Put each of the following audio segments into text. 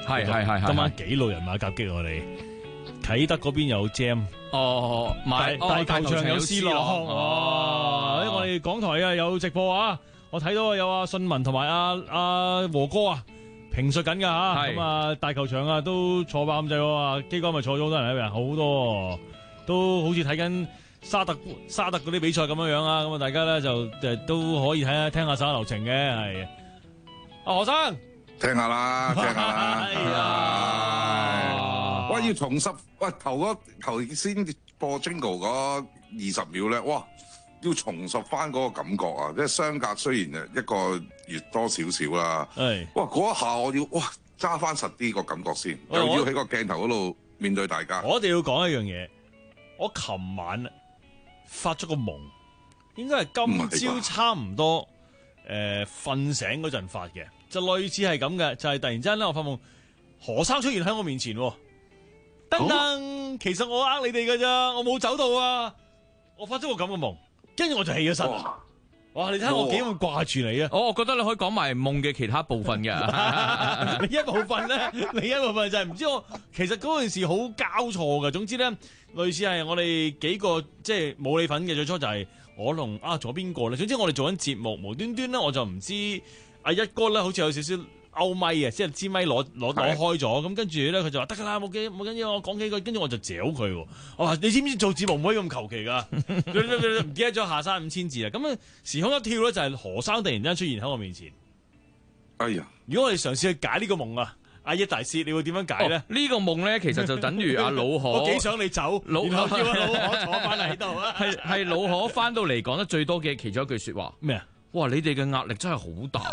係今晚幾路人馬夾擊我哋，啟德嗰邊有 Jam， 大球場有 C 朗，我哋港台啊有直播啊，我睇到有阿信文同埋阿和哥啊評述緊噶吓，咁啊大球場啊都坐爆咁滯啊，基哥咪坐咗好多人喺度，好多都好似睇緊沙特嗰啲比賽咁樣啊，咁啊大家咧就都可以聽下手下留情嘅，係阿何生。 聽下啦，喂，要重拾喂頭先播 Jingle 嗰20秒咧，哇，要重拾翻嗰個感覺啊！即係相隔雖然一個月多少少啦，哇，嗰一下我要揸翻實啲個感覺先，又要喺個鏡頭嗰度面對大家。 我哋要講一樣嘢，我琴晚發咗個夢，應該係今朝差唔多瞓醒嗰陣發嘅。就類似係咁嘅，就係突然之間咧，我發夢何生出現喺我面前，噔噔，其實我你哋㗎咋，我冇走到啊，我發咗個咁嘅夢，跟住我就起咗身。哇！你睇下我幾咁掛住你啊！ 我覺得你可以講埋夢嘅其他部分嘅。 另一部分咧，另一部分就係唔知我其實嗰件事好交錯嘅。總之咧，類似係我哋幾個即係冇你份嘅，最初就係我同仲有邊個咧？總之我哋做緊節目，無端端咧我就唔知。阿一哥咧，好似有少少勾咪啊，即係支咪攞開咗，咁跟住咧佢就話得噶啦，冇緊要，我講幾句，跟住我就嚼佢。我話你知唔知做節目唔可以咁求其噶？唔記得咗下山5000字啦。咁啊時空一跳咧，就係何生突然間出現喺我面前。 哎呀！ 如果我哋嘗試去解呢個夢啊，阿一大師，你會點樣解咧？ 呢個夢咧，其實就等於阿老可。 我幾想你走，然後叫阿老可坐翻嚟喺度啊。 係老可翻到嚟講得最多嘅其中一句說話咩啊？ 哇！你哋嘅壓力真係好大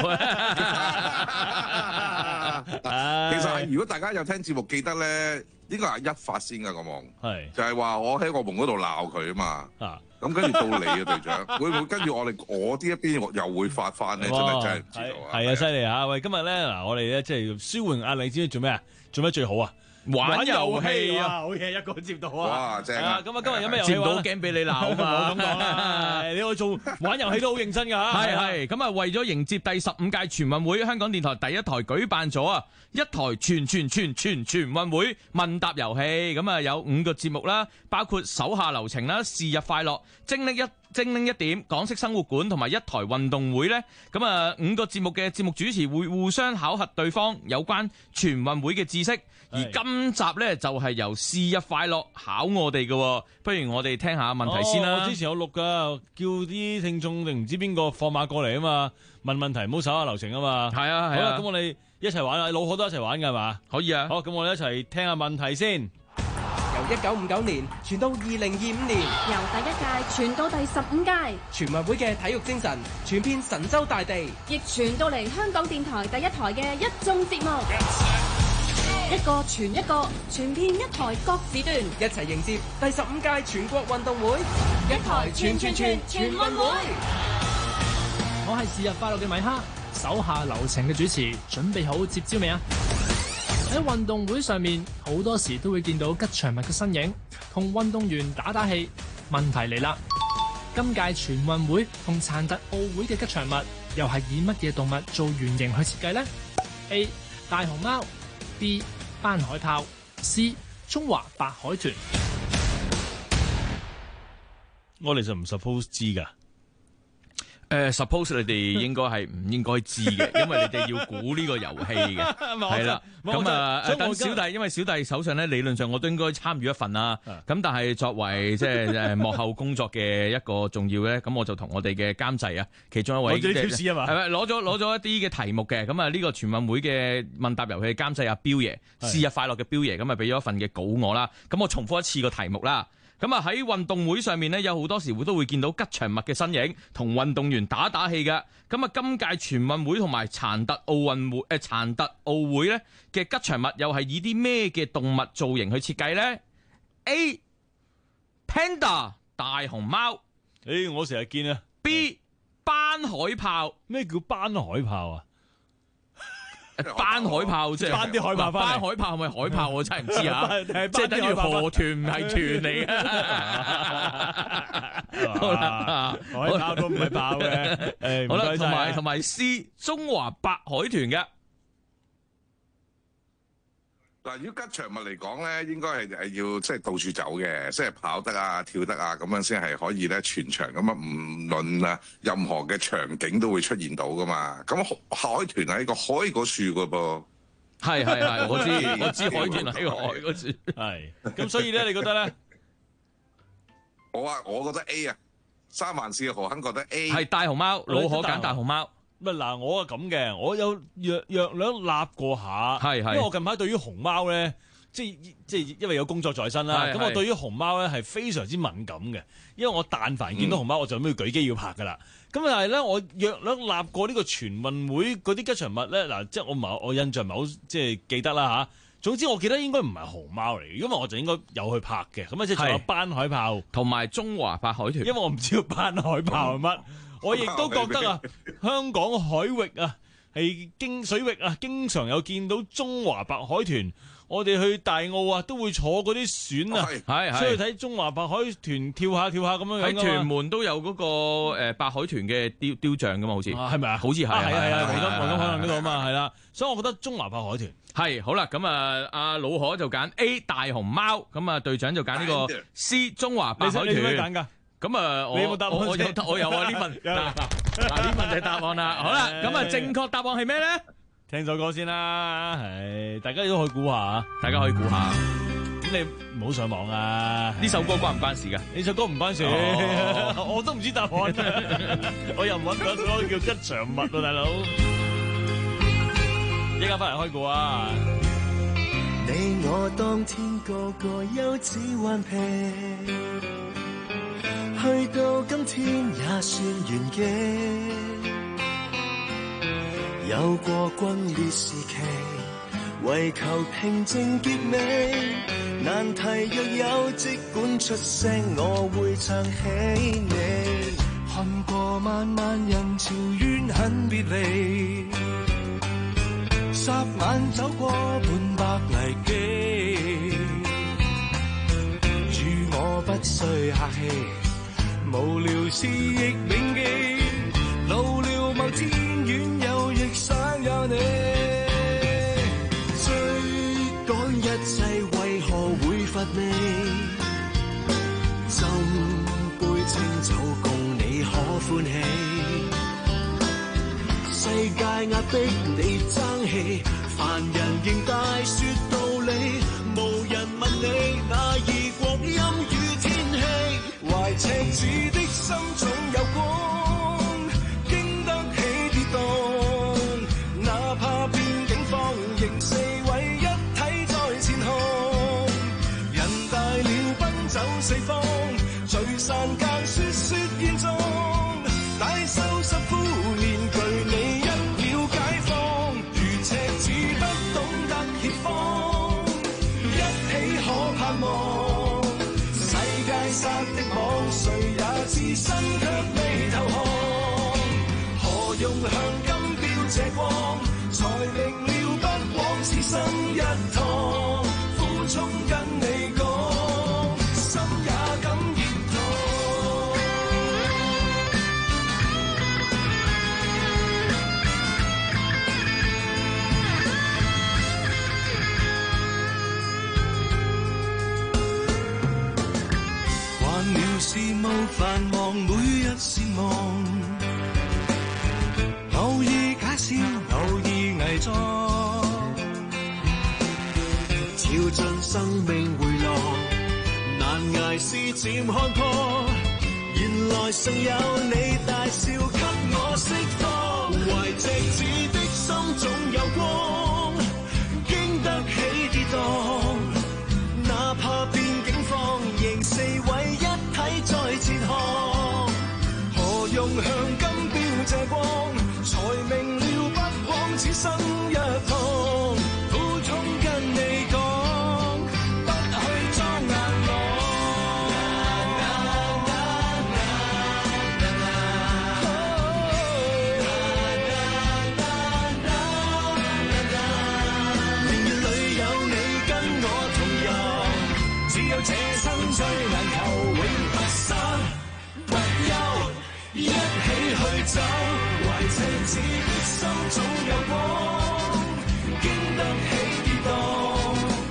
其實如果大家有聽節目，記得咧，應該係一發先㗎個夢，就係話我喺個夢嗰度鬧佢啊嘛。咁跟住到你嘅隊長，會唔會跟住我呢一邊又會發翻咧？真係唔知道啊！ 係啊，犀利啊！喂，今日咧嗱，我哋咧即係舒緩壓力，知唔知做咩啊？做咩最好啊？玩遊戲啊！好嘢，一個接到啊！ 哇，正啊！ 咁啊，今日有咩遊戲玩？ 接到驚俾你鬧啊嘛！ 咁講啦，你去做玩遊戲都好認真㗎嚇。 係咁啊，為咗迎接第15屆全運會，香港電台第一台舉辦咗一台全運會問答遊戲。咁啊，有5個節目啦，包括手下留情啦、是日快樂、精靈一點、港式生活館同埋一台運動會呢。咁啊，5個節目嘅節目主持會互相考核對方有關全運會嘅知識。而今集呢，就係由是日快樂考我哋嘅，不如我哋聽下問題先啦。 我之前有錄噶，叫啲聽眾定唔知邊個放馬過嚟啊嘛，問問題唔好手下留情啊嘛。 係啊， 好啦，咁我哋一齊玩啦，老可都一齊玩噶係嘛？ 可以啊。 好，咁我哋一齊聽下問題先。 由1959年傳到2025年， 由第1屆傳到第15屆， 全運會嘅體育精神傳遍神州大地， 亦傳到嚟香港電台第一台嘅一眾節目。一個傳一個，傳遍一台各時段， 一齊迎接第15屆全國運動會， 一台全運會。 我係是日快樂嘅米哈，手下留情嘅主持，準備好接招未啊？喺運動會上面，好多時都會見到吉祥物嘅身影，同運動員打氣。問題嚟啦，今屆全運會同殘特奧會嘅吉祥物，又係以乜嘢動物做原型去設計呢？ A. 大熊貓 B. 斑海豹 C. 中華白海豚。 我哋就唔 suppose 知噶。 suppose 你哋應該係唔應該知嘅，因為你哋要估呢個遊戲嘅，係啦。咁啊，等小弟，因為小弟手上咧理論上我都應該參與一份啦。咁但係作為即係幕後工作嘅一個重要咧，咁我就同我哋嘅監製啊，其中一位攞咗啲貼士啊嘛， 係咪攞咗一啲嘅題目嘅？咁啊呢個全運會嘅問答遊戲監製阿彪爺，是日快樂嘅彪爺，咁啊俾咗一份嘅稿我啦。咁我重複一次個題目啦。咁啊喺運動會上面呢，有好多時都會見到吉祥物嘅身影，同運動員打氣嘅。咁啊，今屆全運會同埋殘特奧會咧嘅吉祥物又係以啲咩嘅動物造型去設計呢？ A. Panda 大熊貓， 我成日見啊。 B. 斑海豹， 咩叫斑海豹啊？ 斑海豹即係斑啲海豹翻嚟， 斑海豹係咪海豹？我真係唔知啊，即係等於河豚唔係豚嚟嘅。 海豹都唔係豹嘅。 好啦，同埋 C 中華白海豚嘅。 嗱，如果吉祥物嚟講咧，應該係要即係到處走嘅，即係跑得啊、跳得啊，咁樣先係可以咧全場咁啊，唔論啊任何嘅場景都會出現到噶嘛。咁海豚喺個海嗰處噶噃， 係，我知海豚喺個海嗰處。 係。咁所以咧，你覺得咧？ 我覺得 A 啊，三藩市嘅何肯覺得 A 係大熊貓，老可揀大熊貓。 乜嗱，我係咁嘅，我有約兩立過下， 係因為我近排對於熊貓咧，即係因為有工作在身啦，咁我對於熊貓咧係非常之敏感嘅，因為我但凡見到熊貓，我就咁要舉機要拍噶啦。咁但係咧，我約兩立過呢個全運會嗰啲吉祥物咧，嗱，即係我印象唔係好即係記得啦嚇。總之我記得應該唔係熊貓嚟嘅，因為我就應該有去拍嘅。咁即係仲有斑海豹同埋中華白海豚， 因為我唔知道斑海豹係乜。我亦都覺得啊，香港海域啊，係水域啊，經常有見到中華白海豚。我哋去大澳啊，都會坐嗰啲船啊， 係出去睇中華白海豚跳下咁樣樣。 喺屯門都有嗰個白海豚嘅雕像噶嘛，好似係咪啊？ 好似係黃金海岸嗰度啊嘛，係啦。所以我覺得中華白海豚係好啦。咁啊，阿老可就揀 A 大熊貓，咁啊隊長就揀呢個 C 中華白海豚。 你點樣揀㗎？ 咁啊， 你有冇答案？ 我有啊！呢份嗱呢份就係答案啦。好啦，咁啊，正確答案係咩咧？ 聽首歌先啦，係大家都可以估下， 大家可以估下。 咁你唔好上網啊！ 呢首歌關唔關事㗎？ 呢首歌唔關事，我都唔知答案，我又唔揾到嗰個叫吉祥物啊，大佬！依家翻嚟開估啊！ 你我當天個個幼稚頑皮。去到今天也算完結，有過轟烈時期，為求平靜結尾。難題若有，即管出聲，我會唱起你。看過漫漫人潮，怨恨別離，霎眼走過半百危機，恕我不需客氣。無聊事亦銘記，老了某天遠遊亦想有你。追趕一切為何會乏味？斟杯清酒共你可歡喜。世界壓迫你爭氣，凡人仍大說道理，無人問你那異國陰雨天氣。懷赤子的心總有光，經得起跌宕，哪怕變境況，仍四位一體在前行。人大了奔走四方，聚散間說說現狀，大收拾苦練具你一秒解放。如赤子不懂得協方，一起可盼望。殺的網，誰也自身卻未投降。何用向金標這光，才明了不枉此生一趟。苦衷跟你講，心也感熱燙。慣了事務繁忙，每日是忙，偶爾假笑，偶爾偽裝，跳進生命回廊，難捱是漸看破，原來尚有你大笑給我釋放。懷赤子的心總有光，經得起跌宕，哪怕變境況，仍四位一體在前行。何用向金標這光，才明了不枉此生一趟。苦衷跟你講，不去裝硬朗。明月裏有你跟我同遊，只有這生最難求，永不散不休，一起去走。懷赤子的心總有光，經得起跌宕，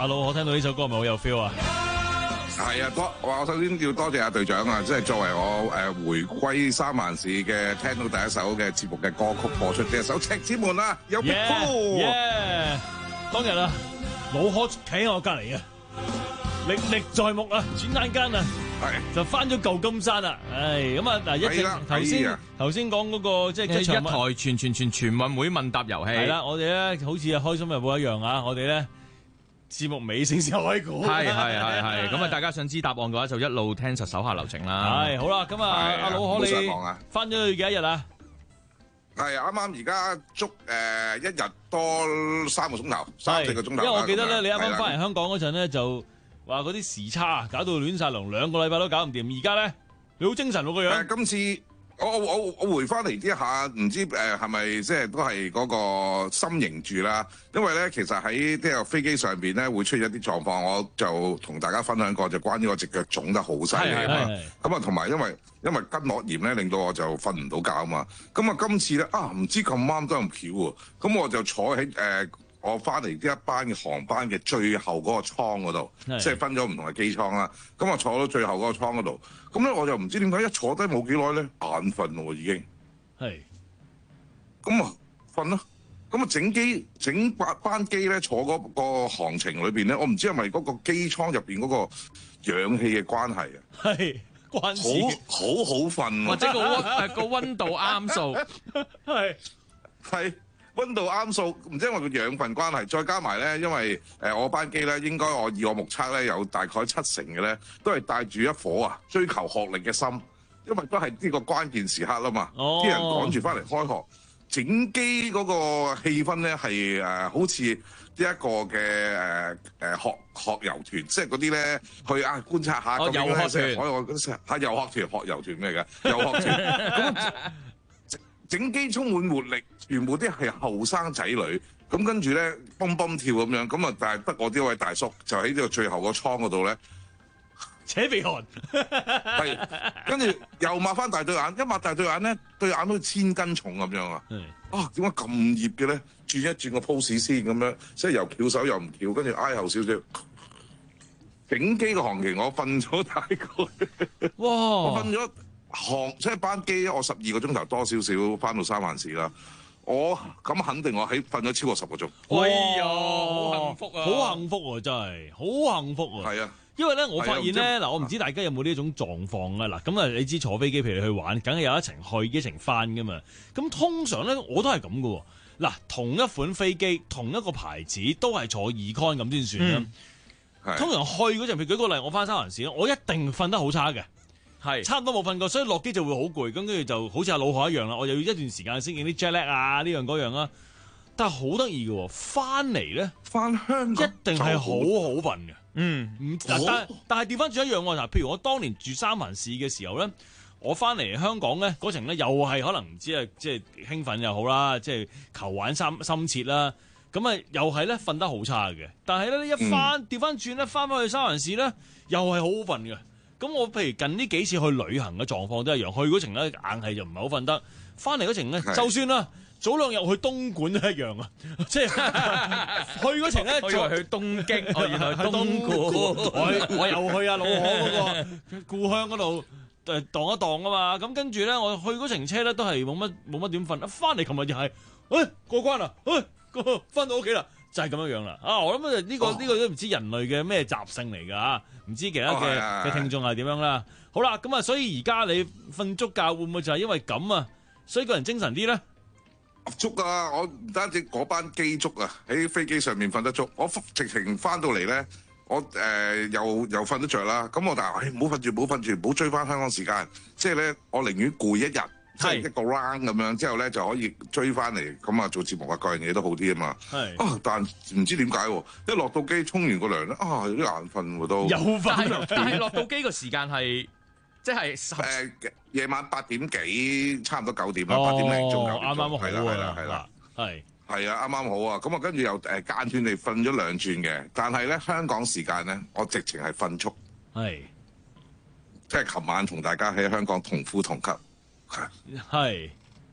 阿老，我聽到呢首歌係咪好有 feel 啊？ 係啊，我首先要多謝阿隊長啊，即係作為我回歸三藩市嘅聽到第一首嘅節目嘅歌曲播出嘅一首《赤子門》啊，有 Big Cool。 當日啊，老可企喺我隔離啊，歷歷在目啊，轉眼間啊，就翻咗舊金山啦。唉，咁啊嗱，一直頭先講嗰個即係一台全運會問答遊戲。 係啦，我哋咧好似開心日報一樣啊，我哋咧。節目尾聲先開估， 係，咁啊！大家想知答案嘅話，就一路聽實手下留情啦。 係好啦，咁啊，阿老可你翻咗去幾多日啊？ 係啱啱而家足一日多3個鐘頭，3-4個鐘頭。 因為我記得咧，你啱啱翻嚟香港嗰陣咧，就話嗰啲時差搞到亂晒龍，2個禮拜都搞唔掂。而家咧，你好精神喎個樣。 今次我回翻嚟啲下，唔知係咪即係都係嗰個心形住啦？因為咧，其實喺呢個飛機上邊咧會出現一啲狀況，我就同大家分享過，就關於我隻腳腫得好犀利啊嘛。咁啊，同埋因為筋膜炎咧，令到我就瞓唔到覺啊嘛。咁啊，今次咧唔知咁啱都咁巧喎，咁我就坐喺我翻嚟呢一班嘅航班嘅最後嗰個艙嗰度，即係分咗唔同嘅機艙啦。咁我坐到最後嗰個艙嗰度，咁咧我就唔知點解一坐低冇幾耐咧眼瞓咯已經。係。咁啊瞓咯，咁啊整班機咧坐嗰個航程裏邊咧，我唔知係咪嗰個機艙入邊嗰個氧氣嘅關係啊？係關事。好瞓， 或者個溫度啱數。 係。溫度啱數，唔知因為個養分關係，再加埋咧，因為我班機咧，應該以我目測咧，有大概70%嘅咧，都係帶住一顆追求學歷嘅心，因為都係呢個關鍵時刻啦嘛，啲人趕住翻嚟開學，整機嗰個氣氛咧係好似呢一個嘅學遊團，即係嗰啲咧去觀察下咁樣咧，遊學團學遊團咩嘅遊學團咁。整機充滿活力，全部啲係後生仔女，咁跟住咧蹦蹦跳咁樣，咁啊但係得我呢位大叔就喺呢個最後個艙嗰度咧扯鼻鼾， 係跟住又擘翻大對眼，一擘大對眼咧對眼好似千斤重咁樣啊！點解咁熱嘅咧？轉一轉個 pose 先咁樣，即係又翹手又唔翹，跟住挨後少少。整機嘅航期我瞓咗大概，我瞓咗。即係班機，我12個鐘頭多少少翻到三藩市啦。我咁肯定我瞓咗超過10個鐘。 哎呀，好幸福啊！ 好幸福啊，真係好幸福啊！係啊，因為咧，我發現咧嗱，我唔知大家有冇呢種狀況啊嗱。咁啊，你知坐飛機譬如你去玩，梗係有一程去一程翻噶嘛。咁通常咧，我都係咁噶喎。嗱，同一款飛機，同一個牌子，都係坐Econ咁先算啦。通常去嗰陣，譬如舉個例，我翻三藩市，我一定瞓得好差嘅。係差唔多冇瞓過，所以落機就會好攰，咁跟住就好似阿老何一樣啦。我又要一段時間適應啲 jet lag 啊，呢樣嗰樣啦。但係好得意嘅喎，翻嚟咧，翻香港一定係好好瞓嘅。但係調翻轉一樣喎。嗱，譬如我當年住三藩市嘅時候咧，我翻嚟香港咧嗰程咧又係可能唔知係即係興奮又好啦，即係求玩心切啦。咁啊又係咧瞓得好差嘅。但係咧一翻調翻轉咧，翻返去三藩市咧又係好好瞓嘅。咁我譬如近呢幾次去旅行嘅狀況都一樣，去嗰程咧硬係就唔係好瞓得，翻嚟嗰程咧就算啦，早2日去東莞都一樣啊！即係去嗰程咧， 我以為去東京，原來東莞，我又去阿老何嗰個故鄉嗰度蕩一蕩啊嘛！咁跟住咧，我去嗰程車咧都係冇乜點瞓，翻嚟琴日又係，過關啦，翻到屋企啦。就係咁樣樣啦，我諗呢個都唔知人類嘅咩習性嚟㗎，唔知其他嘅聽眾係點樣啦。好啦，咁啊，所以而家你瞓足覺會唔會就係因為咁啊，所以個人精神啲咧？ 足啊！我唔單止嗰班機足啊，喺飛機上面瞓得足，我直情翻到嚟咧，我又瞓得着啦。咁我但係唔好瞓住，唔好追翻香港時間。即係咧，我寧願攰一日。即係一個 round 咁樣，之後咧就可以追翻嚟，咁啊做節目啊各樣嘢都好啲啊嘛。但唔知點解喎，一落到機沖完個涼咧，有啲眼瞓喎都。有瞓， 但係落到機個時間係即係夜晚8點幾，差唔多9點啦，8點零鐘9點。 啱啱好係啦，係啊，啱啱好啊。咁啊，跟住又間斷地瞓咗2轉嘅，但係咧香港時間咧，我直情係瞓足。即係琴晚同大家喺香港同呼同吸。係，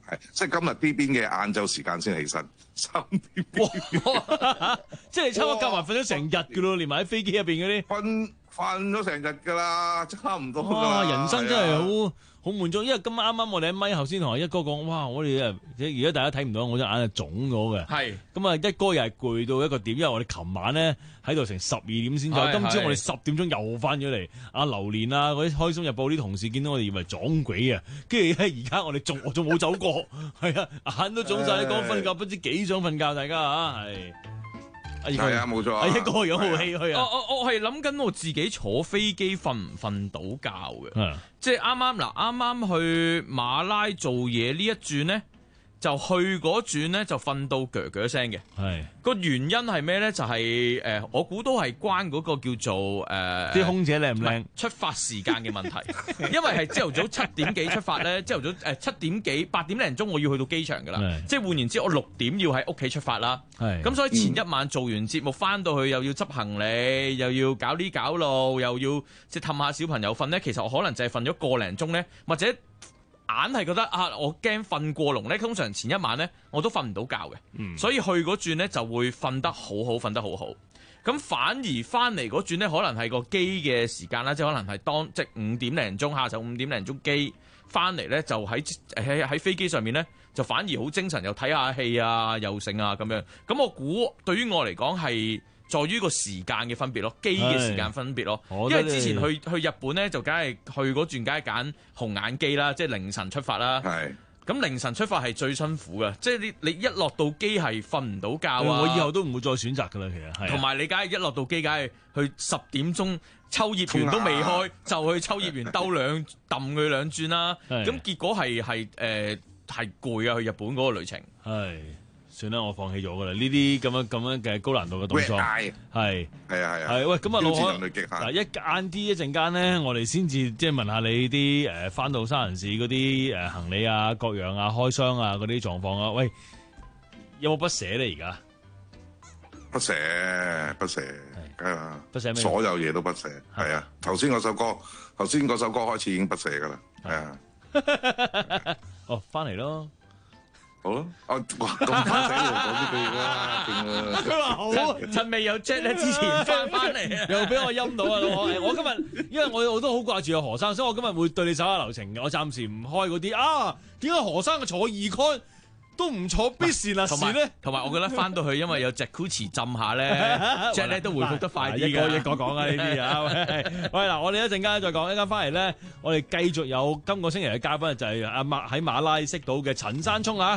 係即係今日呢邊嘅晏晝時間先起身，3點哇！即係你差唔多夾埋瞓咗成日㗎咯，連埋喺飛機入邊嗰啲。 瞓咗成日㗎啦，差唔多㗎哇！ 啦。 人生真係係啊好滿足，因為今晚啱啱我哋喺咪後先同阿一哥講，哇！我哋而家大家睇唔到，我隻眼係腫咗嘅。 係咁啊，一哥又係攰到一個點，因為我哋琴晚咧喺度成12點先走， 係今朝我哋係 10點鐘又翻咗嚟。阿榴蓮啊，嗰啲開心日報啲同事見到我哋以為撞鬼啊，跟住咧而家我仲冇走過，係啊，眼都腫晒，講瞓覺不知幾想瞓覺，大家啊係。 係啊，冇錯啊。 阿一哥樣好唏噓啊！ 我係諗緊我自己坐飛機瞓唔瞓到覺嘅，即係啱啱去馬拉做嘢呢一轉呢，就去嗰轉呢，就瞓到鋸鋸聲嘅。 係個原因係咩呢？就係我估都係關嗰個叫做啲空姐靚唔靚？ 出發時間嘅問題，因為係朝頭早7點幾出發咧，朝頭早7點幾8點零鐘我要去到機場㗎啦，即係換言之，我6點要喺屋企出發啦。咁所以前一晚做完節目翻到去又要執行李，又要搞呢搞路，又要即係氹下小朋友瞓咧。其實我可能就係瞓咗個零鐘咧，或者硬係覺得我驚瞓過龍咧。通常前一晚咧我都瞓唔到覺嘅，所以去嗰轉咧就會瞓得好好，瞓得好好。咁反而翻嚟嗰轉咧，可能係個機嘅時間啦，即係可能係即係5點零鐘，下晝5點零鐘機翻嚟咧，就喺飛機上面咧，就反而好精神，又睇下戲啊，又剩啊咁樣。咁我估對於我嚟講係在於個時間嘅分別咯，機嘅時間分別咯。因為之前去日本咧，就梗係去嗰轉，梗係揀紅眼機啦，即係凌晨出發啦。咁凌晨出發係最辛苦嘅，即係你一落到機係瞓唔到覺啊！ 我以後都唔會再選擇㗎啦，其實係。 同埋你梗係一落到機，梗係去10點鐘抽葉完都未開，就去抽葉完兜揼佢兩轉啦。咁結果係攰啊！去日本嗰個旅程。 係。算啦，我放棄咗㗎啦。呢啲咁樣嘅高難度嘅動作係啊。 喂，咁啊老何嗱，晏啲一陣間咧，我哋先至即係問下你啲翻到沙人市嗰啲行李啊、各樣啊、開箱啊嗰啲狀況啊。喂，有冇不捨咧？而家不捨，梗係啦， 不捨咩？ 所有嘢都不捨，係啊。頭先嗰首歌開始已經不捨㗎啦，係啊。 哦，翻嚟咯。 好咯，哇咁快死喎，講呢句嘢啦， 佢話好啊， 趁未有 jet 咧之前翻嚟啊， 又俾我陰到啊！我今日因為我都好掛住阿何生，所以我今日會對你手下留情嘅。我暫時唔開嗰啲啊。點解何生嘅坐2con都唔坐 business 咧？ 同埋我覺得翻到去，因為有 Jacuzzi 浸下咧，jet 咧都回復得快啲嘅。 一個講啊呢啲啊。喂嗱，我哋一陣間再講，一陣翻嚟咧，我哋繼續有今個星期嘅嘉賓就係阿喺馬拉識到嘅陳山聰啊。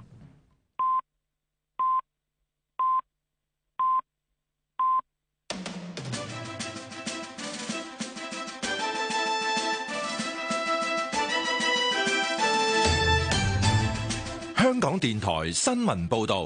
香港電台新聞報道，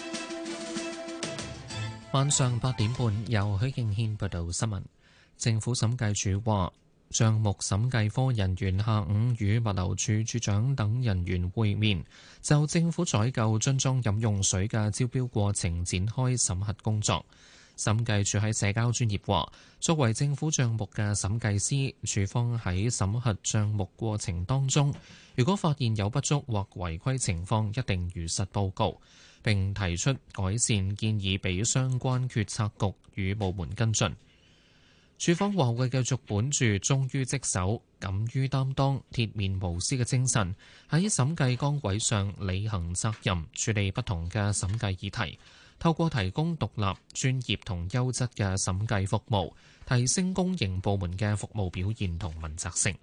晚上8點半，由許敬軒報道新聞。政府審計署話，帳目審計科人員下午與物流署署長等人員會面，就政府採購樽裝飲用水嘅招標過程展開審核工作。審計署喺社交專頁話，作為政府帳目嘅審計師，署方喺審核帳目過程當中，如果發現有不足或違規情況，一定如實報告，並提出改善建議俾相關決策局與部門跟進。署方話會繼續本住忠於職守、敢於擔當、鐵面無私嘅精神，喺審計崗位上履行責任，處理不同嘅審計議題。透過提供獨立、專業同優質嘅審計服務，提升公營部門嘅服務表現同問責性。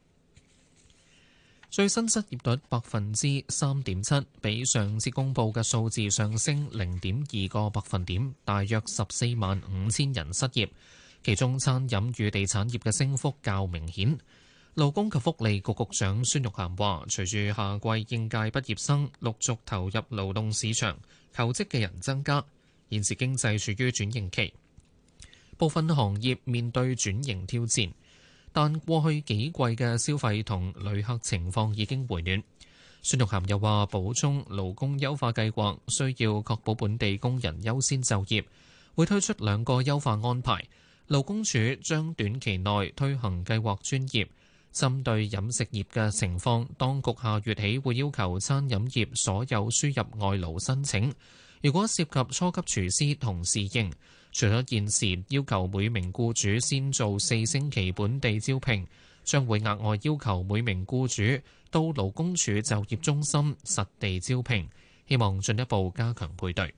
最新失業率3.7%，比上次公佈嘅數字上升0.2個百分點，大約145000人失業。其中餐飲與地產業嘅升幅較明顯。勞工及福利局局長孫玉菡話，隨住下季應屆畢業生陸續投入勞動市場，求職嘅人增加，現時經濟處於轉型期，部分行業面對轉型挑戰，但過去幾季嘅消費同旅客情況已經回暖。孫玉菡又話，補充勞工優化計劃需要確保本地工人優先就業，會推出2個優化安排。勞工處將短期內推行計劃專業， 針對飲食業嘅情況，當局下月起會要求餐飲業所有輸入外勞申請，如果涉及初級廚師同侍應，除咗現時要求每名僱主先做4星期本地招聘，將會額外要求每名僱主到勞工處就業中心實地招聘，希望進一步加強配對。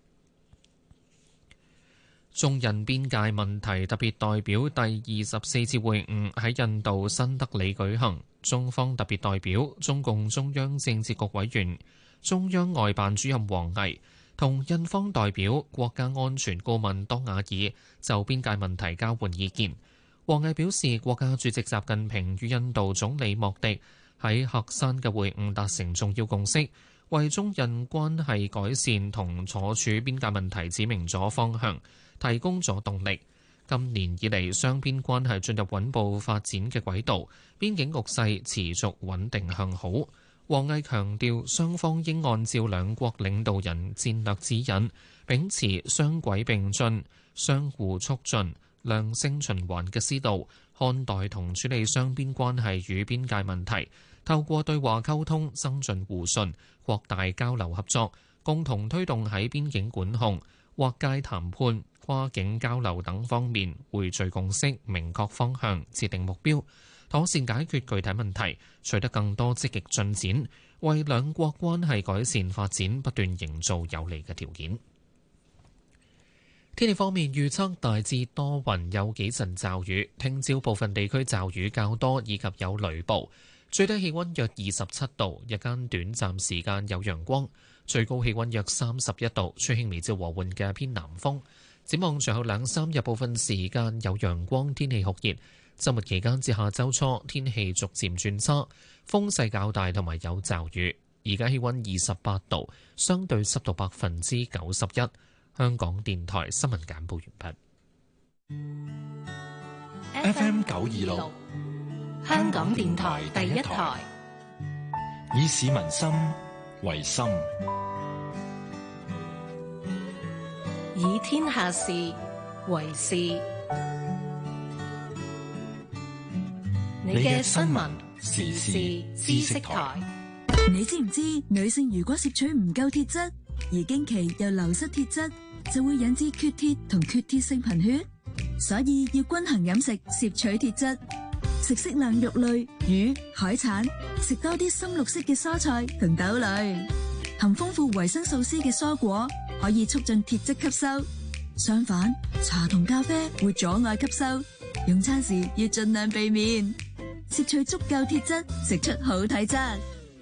中印邊界問題特別代表第24次會晤喺印度新德里舉行，中方特別代表中共中央政治局委員、中央外辦主任王毅同印方代表國家安全顧問多瓦爾就邊界問題交換意見。王毅表示，國家主席習近平與印度總理莫迪喺喀山嘅會晤達成重要共識，為中印關係改善同處邊界問題指明咗方向，提供咗動力。今年以嚟，雙邊關係進入穩步發展嘅軌道，邊境局勢持續穩定向好。王毅強調，雙方應按照兩國領導人戰略指引，秉持雙軌並進、相互促進、良性循環嘅思路，看待同處理雙邊關係與邊界問題，透過對話溝通增進互信，擴大交流合作，共同推動喺邊境管控、劃界談判、跨境交流等方面匯聚共識，明確方向，設定目標，妥善解決具體問題，取得更多積極進展，為兩國關係改善發展不斷營造有利嘅條件。天氣方面，預測大致多雲，有幾陣驟雨，聽朝部分地區驟雨較多，以及有雷暴，最低氣溫約27度，日間短暫時間有陽光，最高氣溫約31度，吹輕微至和緩嘅偏南風。展望隨後2-3日部分時間有陽光，天氣酷熱。周末期間至下周初天氣逐漸轉差，風勢較大同埋有驟雨。而家氣溫28度，相對濕度91%。香港電台新聞簡報完畢。FM 926， 香港電台第一台， 以市民心為心， 以天下事為事。你嘅新聞時事知識台。 你知唔知女性如果攝取唔夠鐵質，而經期又流失鐵質，就會引致缺鐵同缺鐵性貧血？所以要均衡飲食，攝取鐵質，食適量肉類、魚、海產，食多啲深綠色嘅蔬菜同豆類，含豐富維生素 C 嘅蔬果可以促進鐵質吸收。相反，茶同咖啡會阻礙吸收，用餐時要盡量避免。攝取足夠鐵質，食出好體質。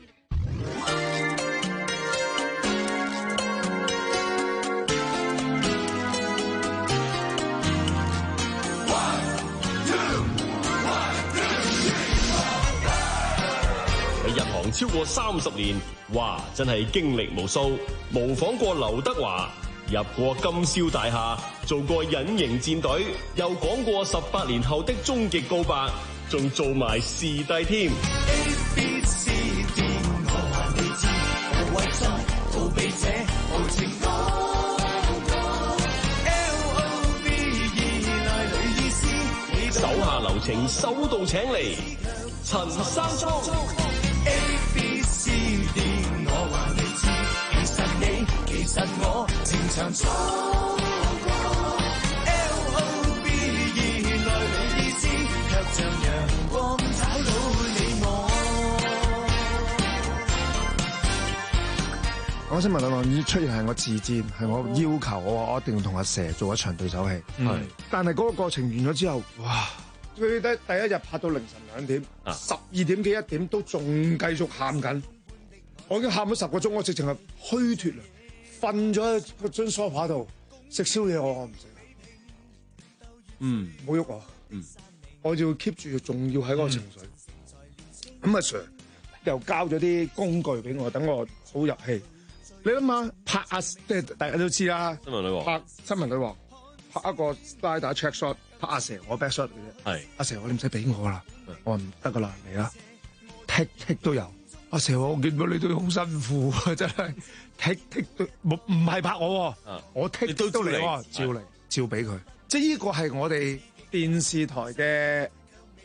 入行超過30年，哇！真係經歷無數，模仿過劉德華，入過金宵大廈，做過隱形戰隊，又講過18年後的終極告白，仲做埋視帝添。手下留情，手到請嚟，陳山聰。其實我情場錯過 LOVE 內裏意思，卻像陽光找到你我。 我想問兩岸出現係我自薦，係我要求，我一定要同阿蛇做一場對手戲。但係嗰個過程完咗之後，哇！佢第一日拍到凌晨2點，12點幾1點都仲繼續喊緊。我已經喊咗10個鐘，我直情係虛脫啦，瞓咗喺個張梳化度食宵夜，我唔食。唔好喐我。我要 keep 住，仲要喺嗰個情緒。咁阿 Sir 又交咗啲工具俾我，等我好入戲。你諗下，拍即係大家都知啦， 新聞女王拍新聞女王，拍一個 slider check shot， 拍阿蛇我 back shot 嘅啫。係阿蛇，我你唔使俾我啦，我話唔得噶啦，嚟啦，剔都有。阿蛇，我見到你都好辛苦啊，真係剔都唔係拍我，我剔都嚟，照嚟照俾佢。即係呢個係我哋電視台嘅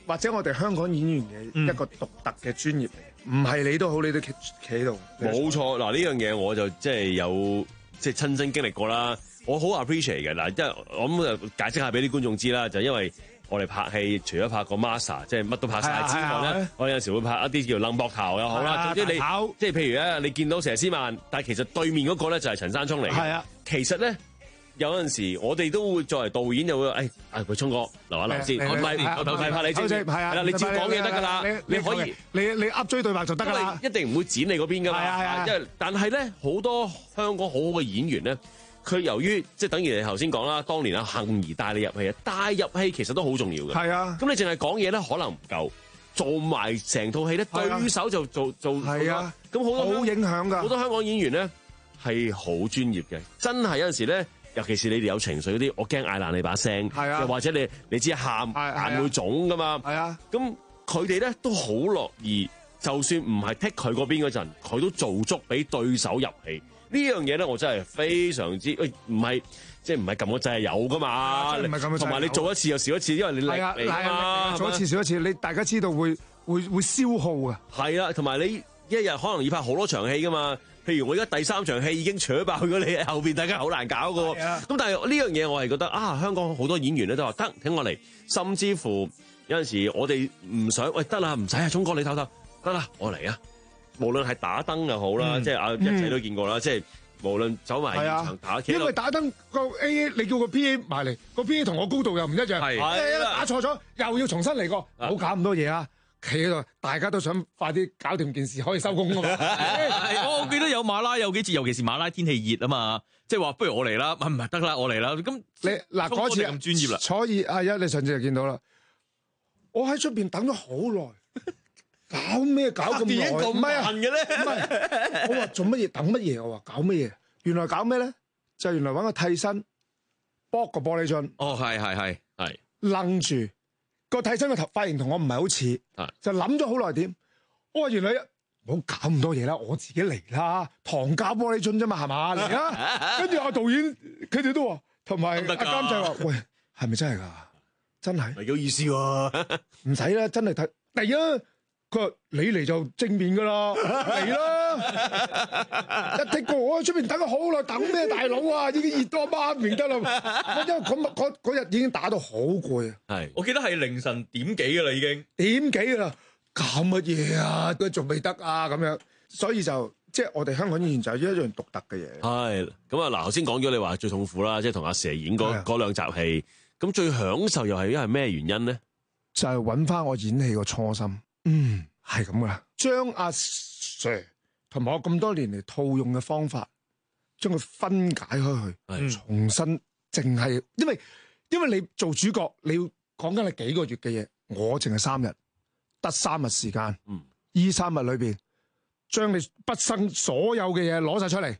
或者我哋香港演員嘅一個獨特嘅專業嚟，唔係你都好，你都企喺度。 冇錯，嗱呢樣嘢我就即係有即係親身經歷過啦。我好 appreciate 嘅嗱，因為我咁解釋下俾啲觀眾知啦，就因為我哋拍戲除咗拍個 master， 即係乜都拍晒之外咧，我有陣時會拍一啲叫愣膊頭又好啦。總之你即係譬如咧，你見到佘詩曼，但係其實對面嗰個咧就係陳山聰嚟嘅。係啊，其實咧。有陣時，我哋都會作為導演就會佢聰哥留下留先，唔係拍你先，係啦，你照講嘢得㗎啦，你可以你噏追對白就得㗎啦，一定唔會剪你嗰邊㗎嘛。因為但係咧，好多香港好好嘅演員咧，佢由於即係等於你頭先講啦，當年幸兒帶你入戲啊，帶入戲其實都好重要嘅。係啊，咁你淨係講嘢咧，可能唔夠，做埋成套戲咧，對手就做係啊，咁好多好影響㗎。好多香港演員咧係好專業嘅，真係有陣時咧。尤其是你哋有情緒嗰啲，我驚嗌爛你把聲，又或者你知喊眼會腫噶嘛，咁佢哋咧都好樂意，就算唔係剔佢嗰邊嗰陣，佢都做足俾對手入戲。呢樣嘢咧，我真係非常之唔係即係唔係撳個掣係有噶嘛，同埋你做一次又少一次，因為你力嚟㗎嘛， 做一次少一次，你大家知道會消耗啊。係啦，同埋你一日可能要拍好多場戲噶嘛。譬如我而家第3場戲已經扯爆咗你，後邊大家好難搞噶。咁但係呢樣嘢我係覺得香港好多演員咧都話得，聽我嚟。甚至乎有陣時我哋唔想，喂得啦，唔使聰哥你唞唞，得啦，我嚟啊！無論係打燈又好啦，即係一仔都見過啦，即係無論走埋現場打， 因為打燈個 A， 你叫個 PA 埋嚟，個 PA 同我高度又唔一樣，打錯咗又要重新嚟過，唔好搞咁多嘢啊！企喺度，大家都想快啲搞掂件事，可以收工㗎嘛。 我記得有馬拉有幾次，尤其是馬拉天氣熱啊嘛，即係話不如我嚟啦，唔係得啦，我嚟啦。咁你嗱嗰次咁專業啦， 所以係啊，你上次就見到啦。我喺出邊等咗好耐，搞咩搞咁耐？ 咁慢嘅咧？ 唔係，我話做乜嘢？等乜嘢？我話搞乜嘢？原來搞咩咧？就原來揾個替身，剝個玻璃樽。 哦，係， 愣住。個替身個頭髮型同我唔係好似，就諗咗好耐點。我話原來唔好搞咁多嘢啦，我自己嚟啦，糖膠玻璃樽啫嘛，係嘛嚟啦。跟住阿導演佢哋都話，同埋阿監製話，喂，係咪真係㗎？真係係有意思喎， 唔使啦，真係睇嚟啊！佢話你嚟就正面㗎啦，嚟啦！一剔過我喺出邊等咗好耐，等咩大佬啊？已經熱到媽唔認得啦。因為嗰日已經打到好攰啊。 係，我記得係凌晨點幾㗎啦，已經點幾㗎啦。搞乜嘢啊？佢仲未得啊？咁樣，所以就即係我哋香港演員就係一樣獨特嘅嘢。 係咁啊！嗱，頭先講咗你話最痛苦啦，即係同阿佘演嗰2集戲。咁最享受又係因為咩原因咧？ 就係揾翻我演戲個初心。係咁噶啦，將阿 Sir 同埋我咁多年嚟套用嘅方法，將佢分解開去，重新淨係，因為你做主角，你要講緊你幾個月嘅嘢，我淨係3日，得3日時間，依3日裏邊，將你畢生所有嘅嘢攞晒出嚟，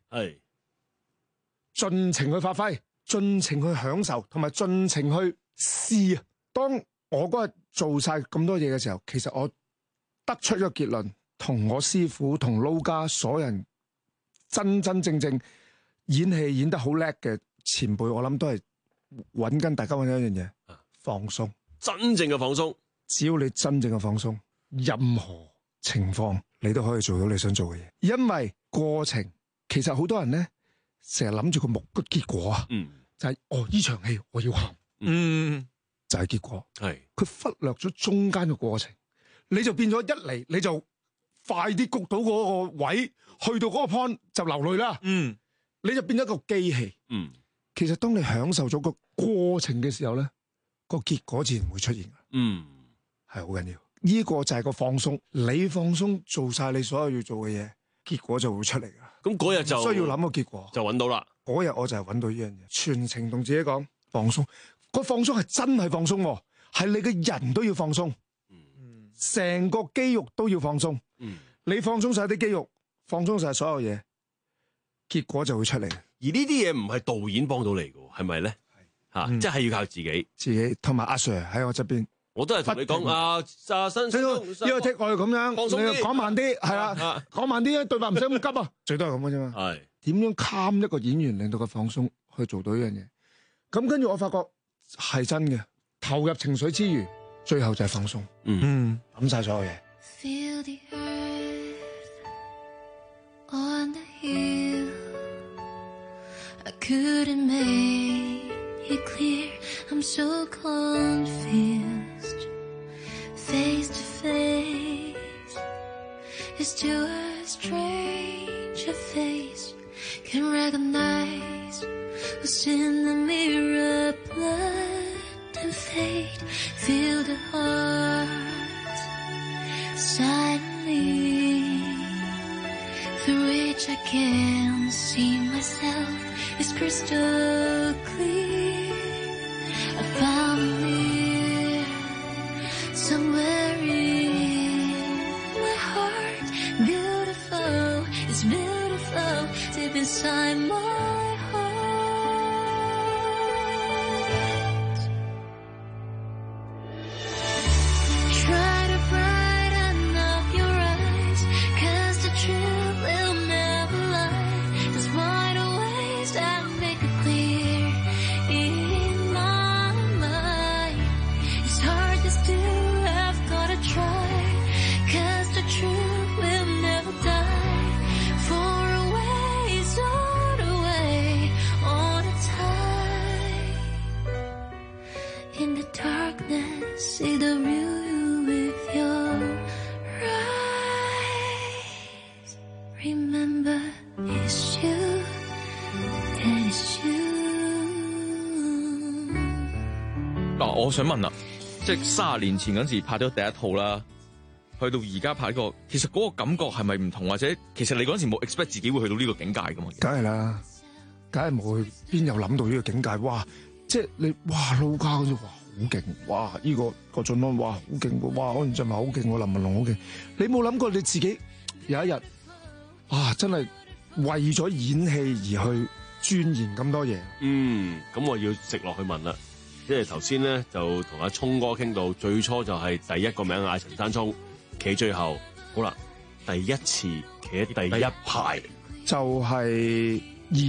盡情去發揮，盡情去享受，同埋盡情去試啊！當我嗰日做晒咁多嘢嘅時候，其實我得出一個結論，同我師傅同撈家所有人真正演戲演得好叻嘅前輩，我諗都係揾緊大家揾緊一樣嘢，放鬆， 真正嘅放鬆。 只要你真正嘅放鬆，任何情況你都可以做到你想做嘅嘢。因為過程其實好多人咧成日諗住個結果啊，就係呢場戲我要喊，就係結果。係佢忽略咗中間嘅過程。你就變咗一嚟，你就快啲谷到嗰個位，去到嗰個 point 就流淚啦。你就變咗一個機器。其實當你享受咗個過程嘅時候咧，個結果自然會出現。係好緊要。呢個就係個放鬆，你放鬆做晒你所有要做嘅嘢，結果就會出嚟噶。 咁嗰日就需要諗個結果，就揾到啦。嗰日我就係揾到呢樣嘢，全程同自己講放鬆。個放鬆係真係放鬆，係你嘅人都要放鬆。成個肌肉都要放鬆，你放鬆晒啲肌肉，放鬆晒所有嘢，結果就會出嚟。 而呢啲嘢唔係導演幫到你嘅，係咪咧？即係要靠自己同埋阿 Sir 喺我側邊。 我都係同你講新呢個剔我咁樣， 放鬆啲， 講慢啲，係啦，講慢啲，對白唔使咁急啊，最多係咁嘅啫嘛。係點樣 calm 一個演員，令到佢放鬆，去做到呢樣嘢？咁跟住我發覺係真嘅，投入情緒之餘。 最後就係放鬆，抌晒所有嘢。 Feel the earth on the hill. I couldn't make it clear. I'm so confused. Face to face is to a stranger face. Can recognize what's in the mirror. Blood and fate. Feel the heart silently, through which I can see myself is crystal clear. I found a mirror somewhere in my heart. Beautiful, it's beautiful, deep inside my heart. Try to brighten up your eyes, 'cause the truth will never lie. There's wider ways that make it clear in my mind. It's hard to do, I've gotta try, 'cause the truth will never die. Far away is all the way, all the time. In the darkness, see the real you with your eyes. Remember, it's you, and it's you. 嗱，我想問啦，即係30年前嗰陣時拍咗第一套啦，去到而家拍呢個，其實嗰個感覺係咪唔同，或者其實你嗰陣時冇 expect 自己會去到呢個境界噶嘛？ 梗係啦，梗係冇去，邊有諗到呢個境界？哇！即係你哇老家嗰啲哇好勁，哇呢個郭晉安哇好勁喎，哇安俊文好勁喎，林文龍好勁。你冇諗過你自己有一日啊真係為咗演戲而去鑽研咁多嘢？ 咁我要直落去問啦，即係頭先咧就同阿聰哥傾到，最初就係第一個名嗌陳山聰，企最後，好啦，第一次企喺第一排， 就係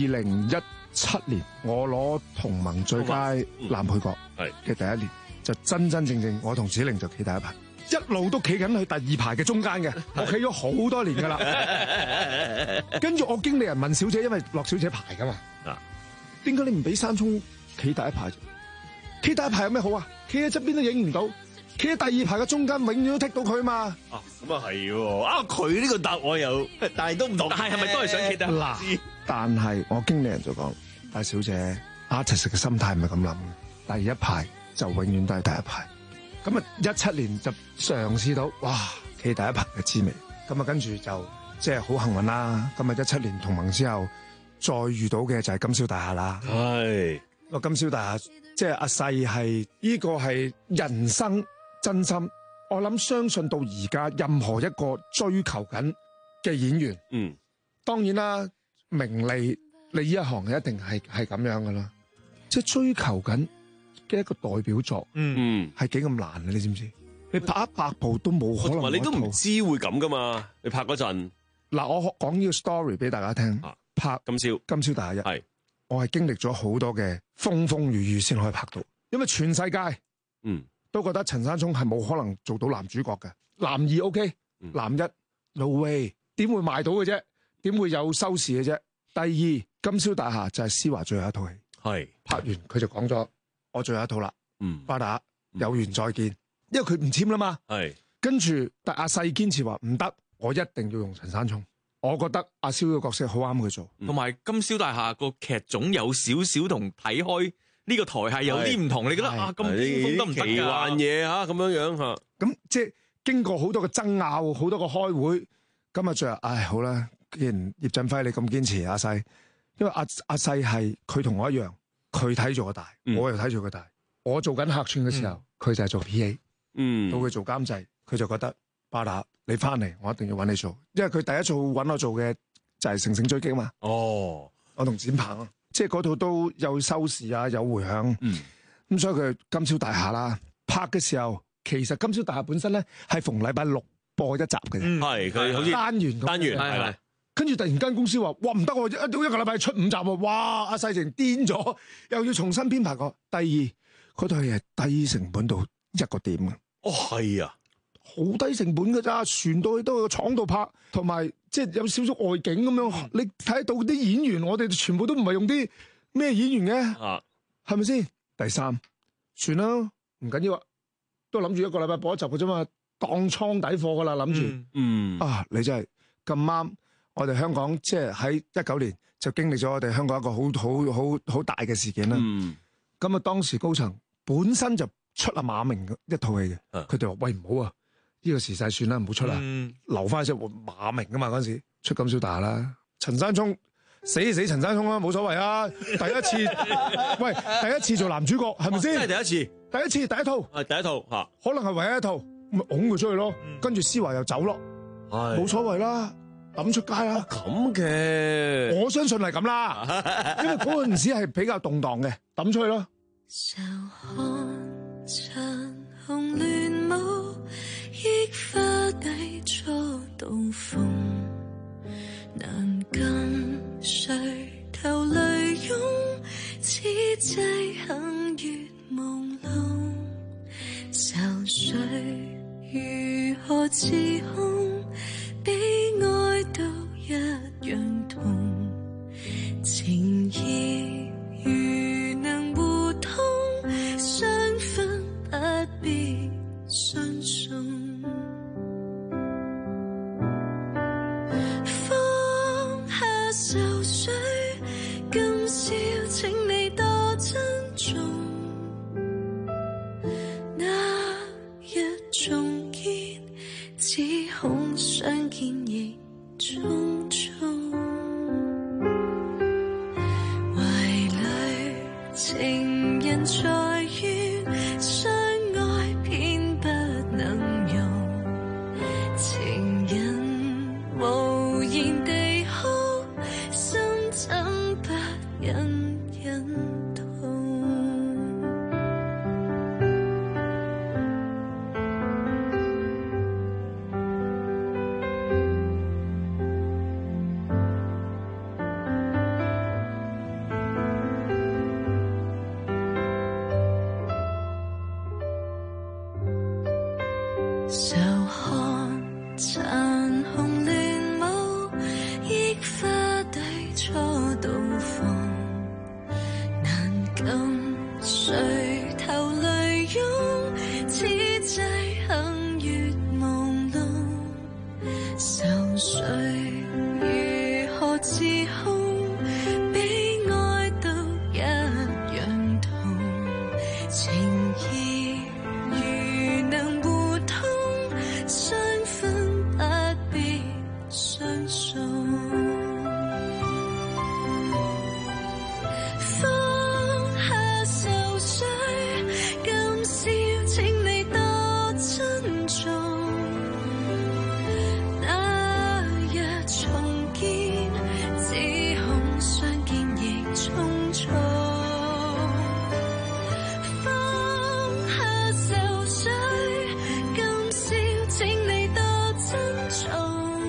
2017年我攞同盟最佳男配角嘅第一年，就真真正正我同子玲就企第一排，一路都企緊去第二排嘅中間嘅，我企咗好多年噶啦。跟住我經理人問小姐，因為落小姐排噶嘛，點解你唔俾山聰企第一排啫？企第一排有咩好啊？企喺側邊都影唔到，企喺第二排嘅中間永遠都剔到佢嘛。 咁啊係喎，佢呢個答案又，但係都唔同， 但係係咪都係想企第一排？ 但係我經理人就講，大小姐 artist 嘅心態唔係咁諗嘅，第一排就永遠都係第一排。咁啊17年就嘗試到，哇，企第一排嘅滋味。咁啊跟住就即係好幸運啦。咁啊17年同盟之後，再遇到嘅就係金宵大廈啦。 係個金宵大廈，即係阿細係呢個係人生真心。我諗相信到而家，任何一個追求緊嘅演員，當然啦，名利你呢一行一定係咁樣噶啦，即係追求緊嘅一個代表作，係幾咁難啊！你知唔知？你拍100部都冇可能， 同埋你都唔知會咁噶嘛？你拍嗰陣， 嗱，我講呢個 story 俾大家聽，拍金宵大廈1，我係經歷咗好多嘅風風雨雨先可以拍到，因為全世界，都覺得陳山聰係冇可能做到男主角嘅，男二 OK，男一 no way， 點會賣到嘅啫？點會有收視嘅啫？第二，金宵大廈就係思華最後一套戲，拍完佢就講咗我最後一套啦，巴打有緣再見，因為佢唔簽啦嘛，跟住但阿細堅持話唔得，我一定要用陳山聰，我覺得阿蕭嘅角色好啱佢做， 同埋金宵大廈個劇種有少少同睇開。呢個台係有啲唔同，你覺得啊咁偏鋒得唔得㗎？奇幻嘢嚇咁樣嚇， 咁即係經過好多嘅爭拗，好多個開會，咁啊最後，唉好啦，既然葉振輝你咁堅持，阿細，因為阿細係佢同我一樣，佢睇住我大，我又睇住佢大，我做緊客串嘅時候，佢就係做 PA，到佢做監製，佢就覺得巴打你翻嚟，我一定要揾你做，因為佢第一套揾我做嘅就係《乘勝追擊》嘛，我同展鵬啊。即係嗰套都有收視啊，有回響。咁所以佢金宵大廈啦，拍嘅時候其實金宵大廈本身咧係逢禮拜6播一集嘅， 係佢好似單元係啦。 跟住突然間公司話：哇唔得喎，一個禮拜出5集喎！哇阿細成癲咗，又要重新編排過。第二嗰套戲係低成本度 1個點嘅。 哦，係啊， 好低成本㗎咋，船到去都喺個廠度拍，同埋即係有少少外景咁樣，你睇到啲演員，我哋全部都唔係用啲咩演員嘅，係咪先？第三，算啦，唔緊要啊，都諗住1個禮拜播一集嘅啫嘛，當倉底貨㗎啦，諗住。啊，你真係咁啱，我哋香港即係喺19年就經歷咗我哋香港一個好大嘅事件啦。咁啊，當時高層本身就出阿馬明一套戲嘅，佢哋話：喂，唔好啊，呢個時勢算啦，唔好出啦，留翻隻馬明噶嘛。嗰陣時出金宵大廈啦，陳山聰死陳山聰啦，冇所謂啊。第一次做男主角係咪先？ 真係第一次， 第一套， 第一套嚇， 可能係唯一一套，咪拱佢出去咯。跟住思華又走咯，冇所謂啦，抌出街啦。 咁嘅， 我相信係咁啦，因為嗰陣時係比較動盪嘅，抌出去咯。 就看殘紅亂舞，憶花底初到逢，難禁垂頭淚湧，此際幸月朦朧，愁緒如何自控，悲哀都一樣痛，情意如能互通，相分不必相送。放下愁緒，今宵請你多珍重，那日重見，只恐相見亦匆匆。情人在願相愛，偏不能容。情人無言地哭，心怎不隱隱痛？就看殘紅亂舞，憶花底初到逢，難禁垂頭淚湧，此際幸月朦朧，愁緒如何自控，悲哀都一樣痛，情意如能互通，相分不必相送。放下愁緒，今宵請你多珍重，那日重見，只恐相見亦匆匆。放下愁緒，今宵請你多珍重，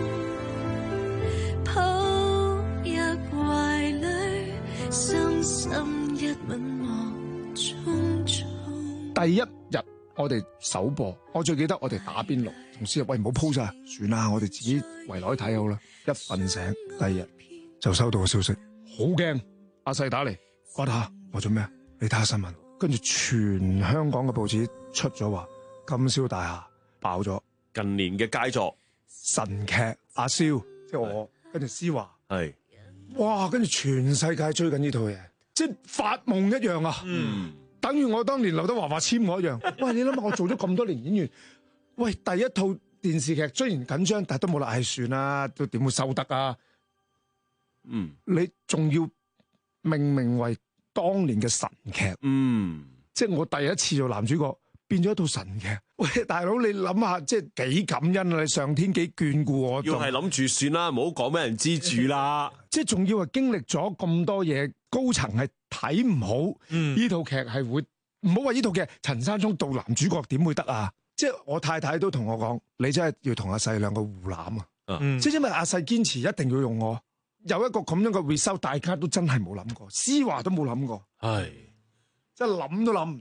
抱入懷裡，深深一吻莫匆匆。 第一日我哋首播，我最記得我哋打邊爐，同事話：喂，唔好 post 啊，算啦，我哋自己圍內睇好啦。一瞓醒，第二日就收到個消息，好驚。阿細打嚟，關下我做咩？你睇下新聞，跟住全香港嘅報紙出咗話，金宵大廈爆咗近年嘅佳作神劇阿蕭，即係我，跟住思華， 係哇，跟住全世界追緊呢套嘢，即係發夢一樣啊！等於我當年劉德華話簽我一樣。喂，你諗下，我做咗咁多年演員，喂，第一套電視劇雖然緊張，但係都冇啦，算啦，都點會收得啊？你仲要命名為當年嘅神劇，即係我第一次做男主角，變咗一套神劇。喂，大佬，你諗下，即係幾感恩啊！你上天幾眷顧我， 要係諗住算啦，唔好講俾人知住啦。 即係仲要係經歷咗咁多嘢，高層係睇唔好呢套劇係會，唔好話呢套劇陳山聰做男主角點會得啊？即係我太太都同我講，你真係要同阿細兩個互攬啊！即係因為阿細堅持一定要用我，有一個咁樣嘅 result，大家都真係冇諗過，思華都冇諗過， 係即係諗都諗唔到。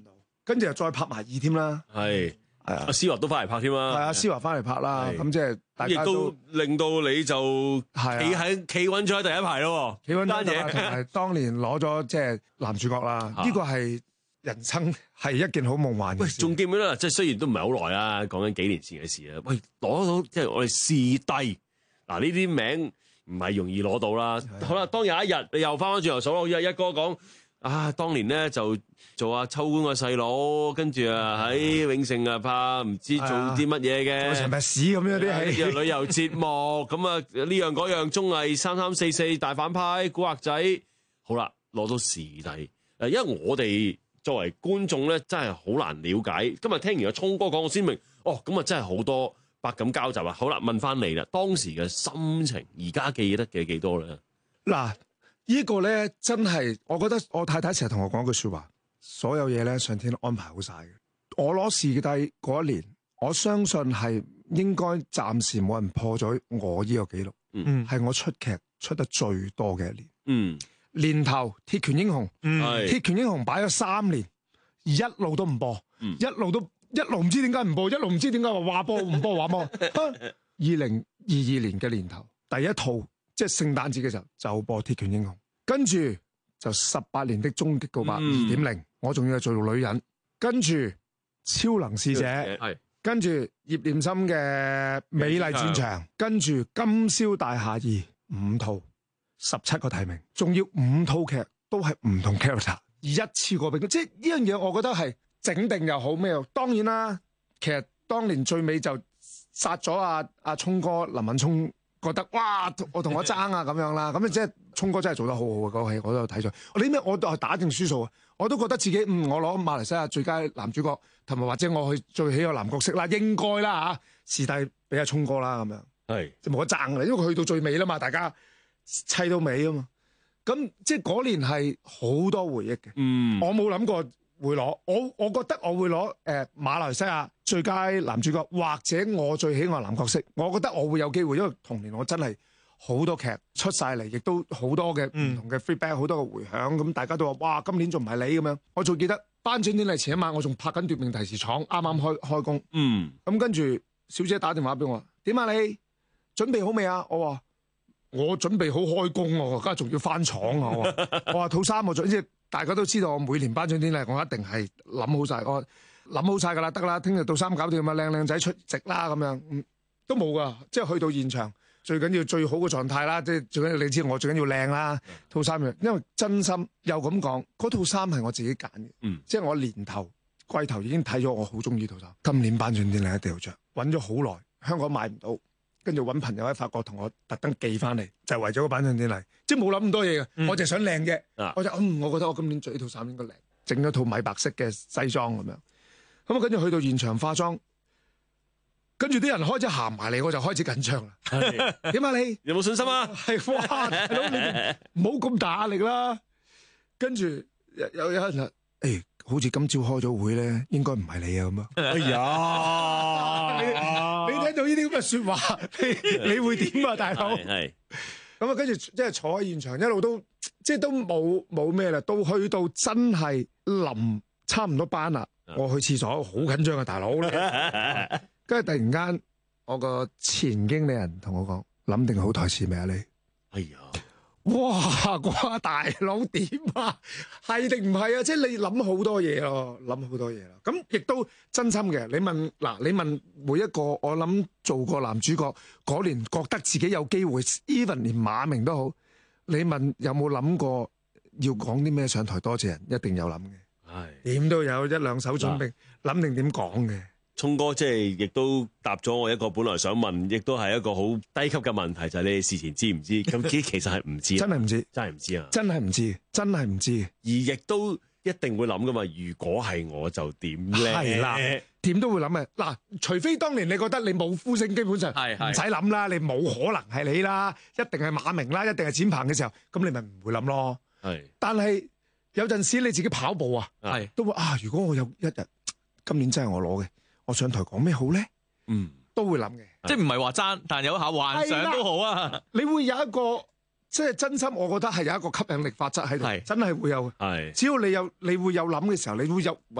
跟住又再拍埋2添啦。 係阿思華都翻嚟拍添啦。 係啊，思華翻嚟拍啦。咁即係大家亦都令到你就企穩咗喺第一排咯。 企穩單嘢同埋當年攞咗即係男主角啦。呢個係人生係一件好夢幻嘅事。 仲記唔記得啦？即係雖然都唔係好耐啦，講緊幾年前嘅事啦。喂，攞到即係我哋視帝嗱，呢啲名唔係容易攞到啦。好啦，當有一日你又翻返轉頭數，好似一哥講啊，當年咧就做阿秋官個細佬，跟住啊喺永盛啊拍唔知做啲乜嘢嘅， 成日屎咁樣啲戲， 旅遊節目咁啊呢樣嗰樣綜藝3344大反派古惑仔，好啦，攞到視帝誒，因為我哋作為觀眾咧，真係好難了解。今日聽完阿聰哥講，我先明哦，咁啊真係好多百感交集啊！好啦，問翻你啦，當時嘅心情，而家記得嘅幾多咧？ 嗱，呢個咧真係，我覺得我太太成日同我講句説話，所有嘢咧上天安排好晒嘅。我攞視帝嗰一年，我相信係應該暫時冇人破咗我呢個紀錄，係我出劇出得最多嘅一年。年頭《鐵拳英雄》，鐵拳英雄擺咗3年，一路都唔播，一路唔知點解唔播，一路唔知點解話播唔播話播。2022年嘅年頭，第一套即係聖誕節嘅時候就播《鐵拳英雄》，跟住就18年的終極告白2.0，我仲要做女人，跟住超能使者，跟住葉念琛嘅美麗戰場，跟住金宵大廈2，5套。17個提名，仲要5套劇都係唔同 character， 一次過俾，即係呢樣嘢，我覺得係整定又好咩又。當然啦，其實當年最尾就殺咗阿聰哥林敏聰，覺得哇，我同我爭啊咁樣啦，咁即係聰哥真係做得好好嘅嗰個戲，我都有睇咗。我啲咩我都係打定輸數啊，我都覺得自己我攞馬來西亞最佳男主角，同埋或者我去最喜愛男角色啦，應該啦嚇，視帝俾阿聰哥啦咁樣，係就冇得爭啦，因為佢去到最尾啦嘛，大家。砌到尾啊嘛，咁即係嗰年係好多回憶嘅。我冇諗過會攞，我覺得我會攞馬來西亞最佳男主角，或者我最喜愛男角色。我覺得我會有機會，因為同年我真係好多劇出晒嚟，亦都好多嘅唔同嘅 feedback，好多嘅回響。咁大家都話哇，今年仲唔係你咁樣？我仲記得頒獎典禮前一晚，我仲拍緊《奪命提示廠》，啱啱開工。咁跟住小姐打電話俾我，點啊你準備好未啊？我話。我準備好開工喎，而家仲要翻廠啊！我話套衫我即係大家都知道，我每年頒獎典禮我一定係諗好晒，我諗好晒㗎啦，得啦，聽日套衫搞掂啊，靚仔出席啦咁樣，都冇㗎，即係去到現場最緊要最好嘅狀態啦，即係最緊要你知我最緊要靚啦，套衫嘅，因為真心又咁講，嗰套衫係我自己揀嘅，即係我年頭季頭已經睇咗，我好中意套衫，今年頒獎典禮一定要着，揾咗好耐，香港買唔到。跟住揾朋友喺法國同我特登寄翻嚟，就係為咗個頒獎典禮，即係冇諗咁多嘢嘅，我就想靚啫。我就我覺得我今年着呢套衫應該靚，整咗套米白色嘅西裝咁樣。咁啊，跟住去到現場化妝，跟住啲人開始行埋嚟，我就開始緊張啦。點啊你？ 有冇信心啊？ 係哇，大佬你唔好咁大壓力啦。跟住有人話好似今朝開咗會咧，應該唔係你啊咁啊！哎呀，你聽到呢啲咁嘅説話，你會點啊，大佬？係咁啊，跟住即係坐喺現場，一路都即係都冇咩啦。到去到真係臨差唔多班啦，我去廁所好緊張啊，大佬。跟住突然間，我個前經理人同我講：諗定好台詞未啊？你？哎呀！哇！大佬點啊？係定唔係啊？即係你諗好多嘢咯，諗好多嘢啦。咁亦都真心嘅。你問每一個，我諗做過男主角嗰年，覺得自己有機會 ，even 連馬明都好。你問有冇諗過要講啲咩上台多謝人？一定有諗嘅。係點都有一兩手準備，諗定點講嘅。 聰哥即係亦都答咗我一個本來想問，亦都係一個好低級嘅問題，就係你哋事前知唔知？咁其實係唔知， 真係唔知， 真係唔知啊！ 真係唔知，真係唔知。 而亦都一定會諗噶嘛？如果係我就點咧？ 係啦，點都會諗嘅。嗱，除非當年你覺得你冇呼聲，基本上唔使諗啦，你冇可能係你啦，一定係馬明啦，一定係展鵬嘅時候，咁你咪唔會諗咯。係，但係有陣時你自己跑步啊，都會啊，如果我有一日今年真係我攞嘅。我上台講咩好咧？都會諗嘅， 即係唔係話爭，但有下幻想都好啊。 你會有一個即係真心，我覺得係有一個吸引力法則喺度，真係會有。係，只要你會有諗嘅時候，你會有喂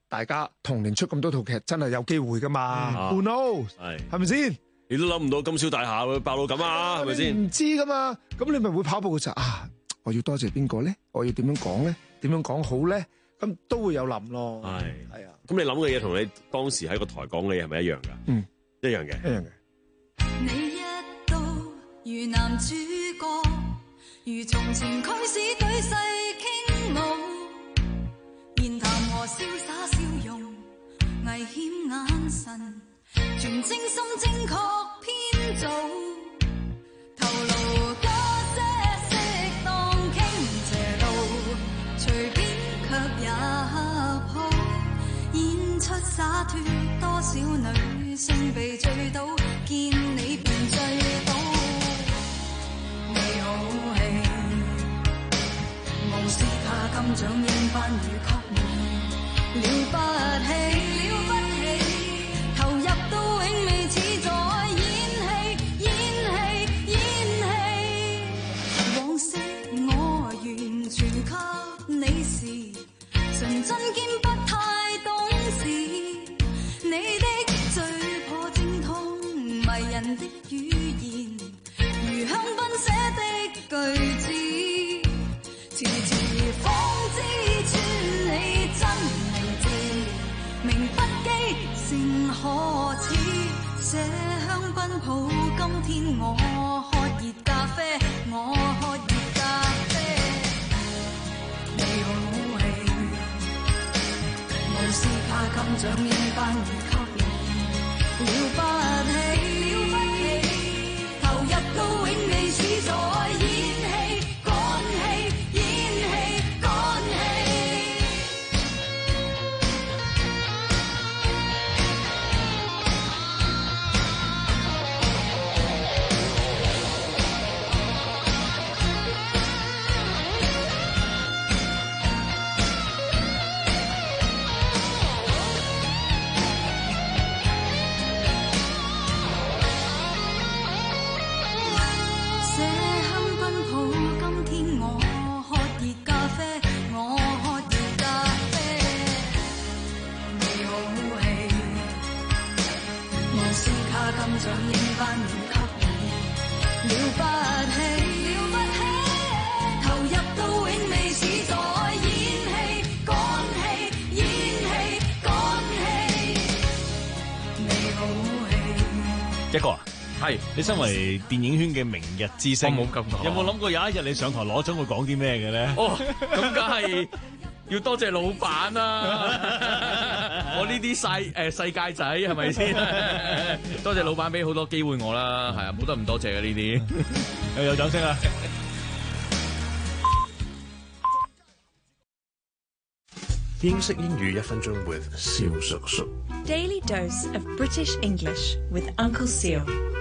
大家同年出咁多套劇，真係有機會噶嘛 ？Who knows？ 係咪先？ 你都諗唔到金宵大廈會爆到咁啊？係咪先？ 唔知噶嘛？咁你咪會跑步嘅時候我要多謝邊個咧？我要點樣講咧？點樣講好咧？咁都會有諗咯。係啊。 咁你諗嘅嘢同你當時喺個台講嘅嘢係咪一樣㗎？一樣嘅。 一樣嘅。 你一到如男主角，如從前驅使對世傾慕，言談和瀟灑笑容，危險眼神，全精心精確編造，頭顱多些適當傾斜路，隨便卻也好，演出灑脫，多少女性被醉倒，見你便醉倒，你好戲，無視怕金獎應番與給你，了不起，投入到永未似在演戲，往昔我完全給你時，純真兼不太懂事，你的嘴破精通迷人的語言，如香檳寫的句子，遲遲方知穿你真名字，名不記誠可恥，這香檳鋪今天我喝熱咖啡，我喝熱咖啡，你好戲，無視怕金獎應番而給你，了不起，投入到永未似在演戲，趕戲，演戲，趕戲。這香檳鋪今天我喝熱咖啡，我喝熱咖啡，你好戲，無視卡金獎應番而給你，了不起，投入到永未似在演戲，趕戲，演戲，趕戲，你好戲。 一個啊， 係你身為電影圈嘅明日之星， 我冇咁講有冇諗過有一日你上台攞獎會講啲咩嘅咧？ 咁梗係要多謝老闆啦！我呢啲世界仔係咪先？多謝老闆俾好多機會我啦，係啊，冇得唔多謝嘅呢啲。 有掌聲啊！ 英式英語1分鐘 with 蕭叔叔。 Daily dose of British English with Uncle Seal.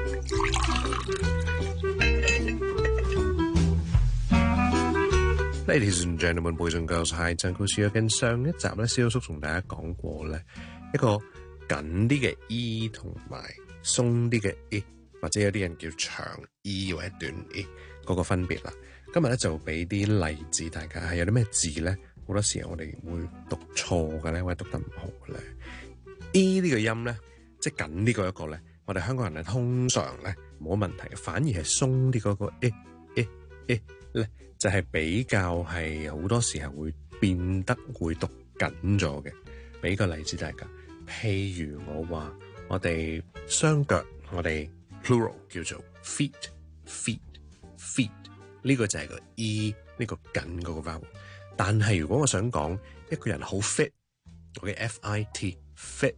Ladies and gentlemen, boys and girls, hi, Uncle Seal。跟上一集咧，蕭叔同大家講過咧一個緊啲嘅 E 同埋鬆啲嘅 E， 或者有啲人叫長 E 或者短 E 嗰個分別啦。今日咧就俾啲例子大家，係有啲咩字咧？好多時候我哋會讀錯嘅咧，或者讀得唔好嘅咧。E 呢個音咧，即係緊啲嗰一個咧，我哋香港人咧通常咧冇問題嘅，反而係鬆啲嗰個咧，就係比較係好多時候會變得會讀緊咗嘅。俾個例子大家，譬如我話我哋雙腳，我哋 plural 叫做 feet， 呢個就係個 E 呢個緊嗰個 vowel。但係如果我想講一個人好 fit， 我嘅 FIT fit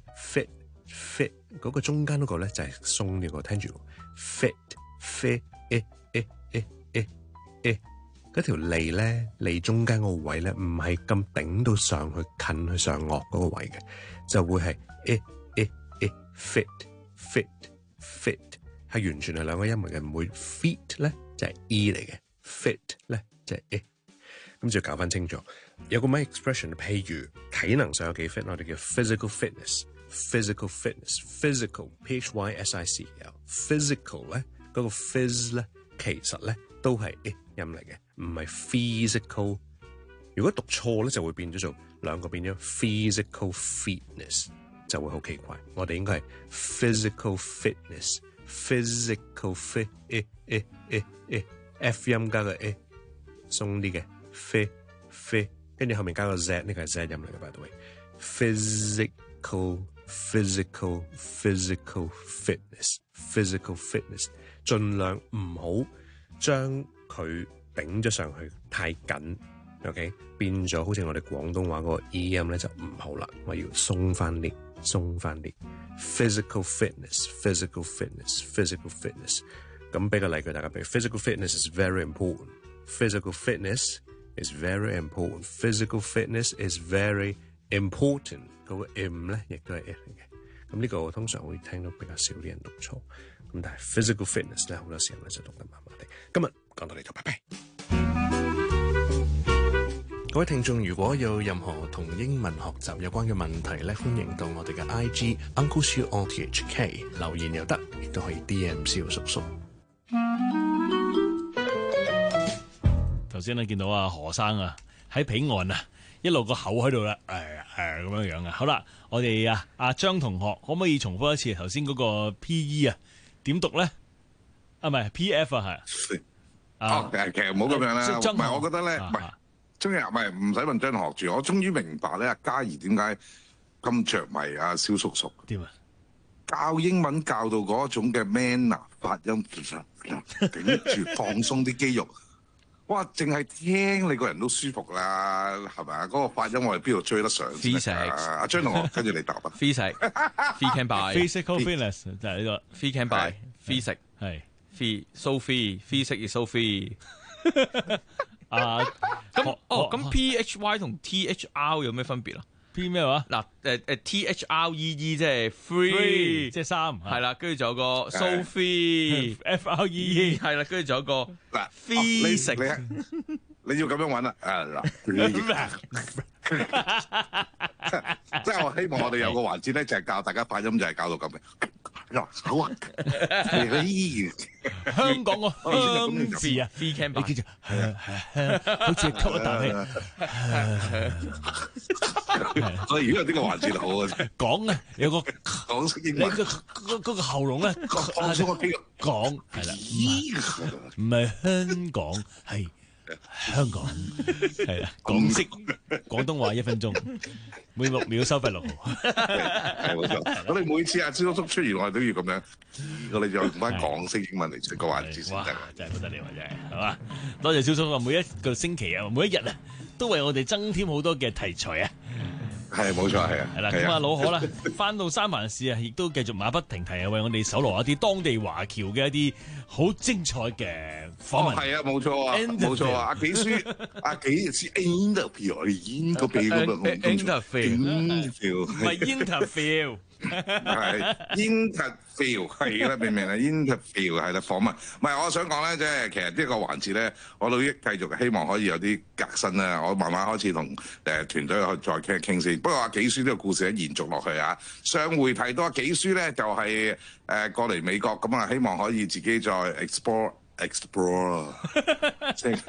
嗰個中間嗰個咧就係鬆呢個，聽住 fit 嗰條脷咧，脷中間嗰個位咧唔係咁頂到上去近去上顎嗰個位嘅，就會係fit 係完全係兩個音嚟嘅，唔會 feet 咧就係 E 嚟嘅 ，fit 咧就係咁就搞翻清楚。有個咩 expression， 譬如體能上有幾 fit， 我哋叫 physical fitness，physical PHYSIC 有 physical 咧，嗰個 phys 咧其實咧都係音嚟嘅，唔係 physical 如果讀錯咧，就會變咗做兩個變咗 physical fitness， 就會好奇怪。我哋應該係 physical fitness，physical fit F 音加個 a 鬆啲嘅 fit， 跟住後面加個 z， 呢個係 z 音嚟嘅 by the way。physical fitness， 盡量唔好將佢頂咗上去太緊 ，OK， 變咗好似我哋廣東話嗰個 E 音咧就唔好啦，我要鬆翻啲。physical fitness。咁俾個例句大家，譬如 physical fitness is very important。physical fitness is very important。physical fitness is very important。嗰個 M 咧亦都係 F 嚟嘅。咁呢個我通常會聽到比較少啲人讀錯。咁但係 physical fitness 咧好多時候咧就讀得麻麻地。今日講到呢度，拜拜。各位聽眾，如果有任何同英文學習有關嘅問題咧，歡迎到我哋嘅 IG Uncle Siu RTHK 留言又得，亦都可以 DM 蕭叔叔。 頭先咧見到啊何生啊喺彼岸啊，一路個口喺度啦，咁樣樣啊。好啦，我哋阿張同學可唔可以重複一次頭先嗰個 PE 啊？點讀咧？唔係 PF 啊，係。 其實唔好咁樣啦，唔係我覺得咧，唔係。終於唔使問張學住，我終於明白咧，阿嘉怡點解咁着迷阿蕭叔叔？ 點啊？ 教英文教到嗰種嘅 manner 發音，其實頂住放鬆啲肌肉，哇！淨係聽你個人都舒服啦，係咪啊？嗰個發音我哋邊度追得上先啊？阿張同學跟住你答啊 Physics can buy，physical fitness 就係呢個 ，free can buy，physics 係 free so free，physics is so free。咁 PHY 同 THR 有咩分別啊 ？P 咩話？ 嗱THREE 即係 free， 即係3， 係啦，跟住仲有個 so free，FREE 係啦，跟住仲有個嗱 physics， 你要咁樣揾啦，即係我希望我哋有個環節咧，就係教大家發音，就係教到咁嘅。好啊！ 香港個香字啊， 你叫做好似吸一啖氣。 我如果有呢個環節好啊， 講啊，有個講識英文， 嗰個喉嚨咧， 放鬆個肌肉， 講係啦，唔係香港係。香港係啦，港式廣東話1分鐘，每6秒收費6毫。 係冇錯，我哋每次阿蕭叔出現，我哋都要咁樣，我哋就用翻港式英文嚟出個環節先得。 真係不得了，真係係嘛？多謝蕭叔啊！每一個星期啊，每一日啊，都為我哋增添好多嘅題材啊！ 係冇錯，係啊， 係啦，咁啊老可啦，翻到三藩市啊，亦都繼續馬不停蹄啊，為我哋搜羅一啲當地華僑嘅一啲好精彩嘅訪問。 係啊，冇錯啊，冇錯啊，阿幾書，阿幾是 interview， 唔係 interview。 係 interview 係啦，明唔明啊 ？interview 係啦，訪問。唔係，我想講咧，即係其實呢個環節咧，我都繼續希望可以有啲革新啦。我慢慢開始同團隊去再傾一傾先。不過阿幾書呢個故事咧延續落去啊。上回提到阿幾書咧，就係過嚟美國咁啊，希望可以自己再 explore 即係。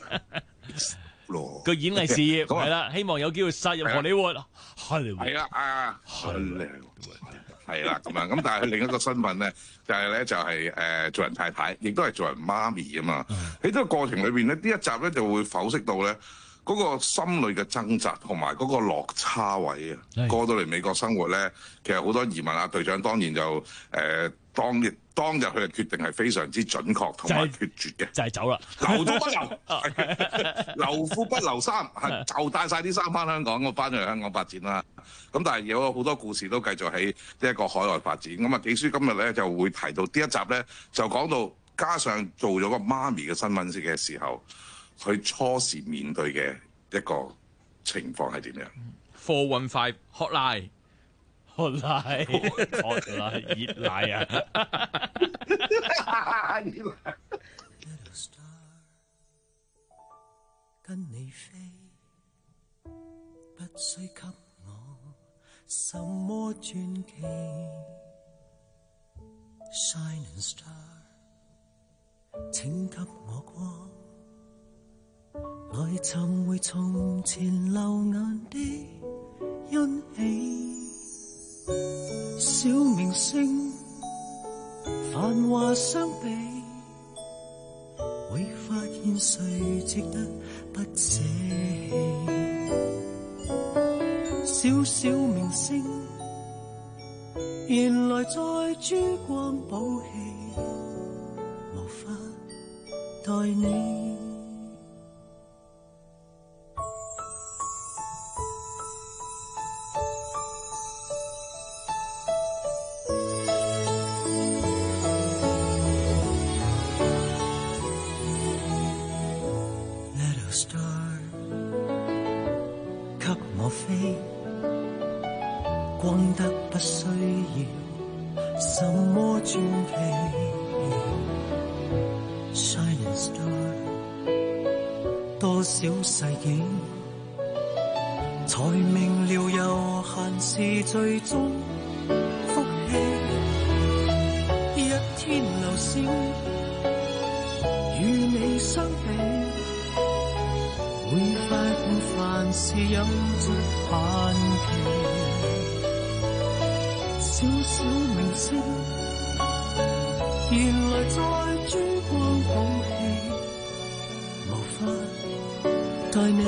個演藝事業係啦，希望有機會殺入荷里活。 係啦，係啦咁樣。咁但係佢另一個身份咧，就係做人太太，亦都係做人媽咪啊嘛。喺呢個過程裏邊咧，呢一集咧就會剖析到咧嗰個心裏嘅掙扎同埋嗰個落差位啊。過到嚟美國生活咧，其實好多疑問啊。隊長當然就當日佢嘅決定係非常之準確同埋決絕嘅， 就係走啦， 留都不留，留褲不留衫，就帶晒啲衫翻香港，我翻咗嚟香港發展啦。咁但係有好多故事都繼續喺呢一個海外發展。咁啊，幾書今日咧就會提到呢一集咧，就講到加上做咗個媽咪嘅新聞嘅時候，佢初時面對嘅一個情況係點樣 ？415 hotline。 熱奶啊！ 跟你飛，不需給我什麼傳奇。Shining star，請給我光， 來尋回從前流眼的欣喜。小明星繁華相比，會發現誰值得不捨棄。小小明星原來在珠光寶氣，無法待你。光得不需要什麼傳奇 ，Shining Star， 多少世紀才明了悠閒是最終福氣。一天流星與你相比，會發現凡事有着限期。小小明星，原來在珠光寶氣，無法待你。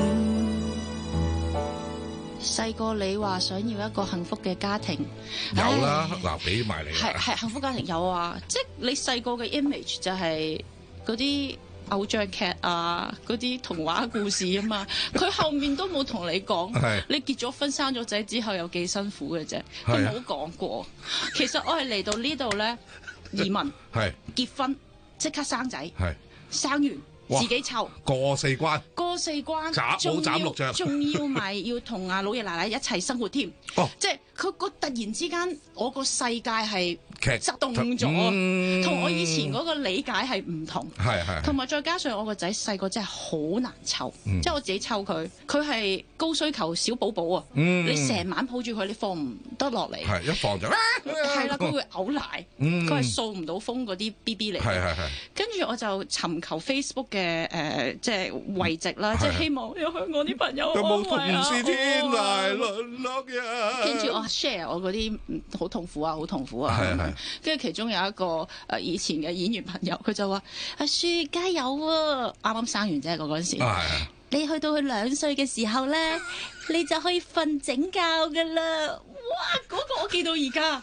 細個你話想要一個幸福嘅家庭， 有啦，嗱俾埋你。 係幸福家庭有啊，即係你細個嘅 image 就係嗰啲偶像劇啊，嗰啲童話故事啊嘛，佢後面都冇同你講，你結咗婚生咗仔之後有幾辛苦嘅啫，佢冇講過。其實我係嚟到呢度咧，移民、結婚即刻生仔，生完自己湊過四關，斬六將， 仲要埋要同阿老爺奶奶一齊生活添。即係佢個突然之間，我個世界係動咗，同我以前嗰個理解係唔同。同埋再加上我個仔細個真係好難湊，即係我自己湊佢，佢係高需求小寶寶啊！你成晚抱住佢，你放唔得落嚟， 一放就係啦，佢會嘔奶，佢係掃唔到風嗰啲 BB 嚟。跟住我就尋求 Facebook 嘅即係慰藉啦，即係希望有香港啲朋友安慰啊！跟住我 share 我嗰啲好痛苦啊，好痛苦啊！跟住其中有一個以前嘅演員朋友，佢就話：阿舒加油啊！啱啱生完啫，嗰陣時，你去到佢2歲嘅時候咧，你就可以瞓整覺噶啦！哇，嗰個我記到而家。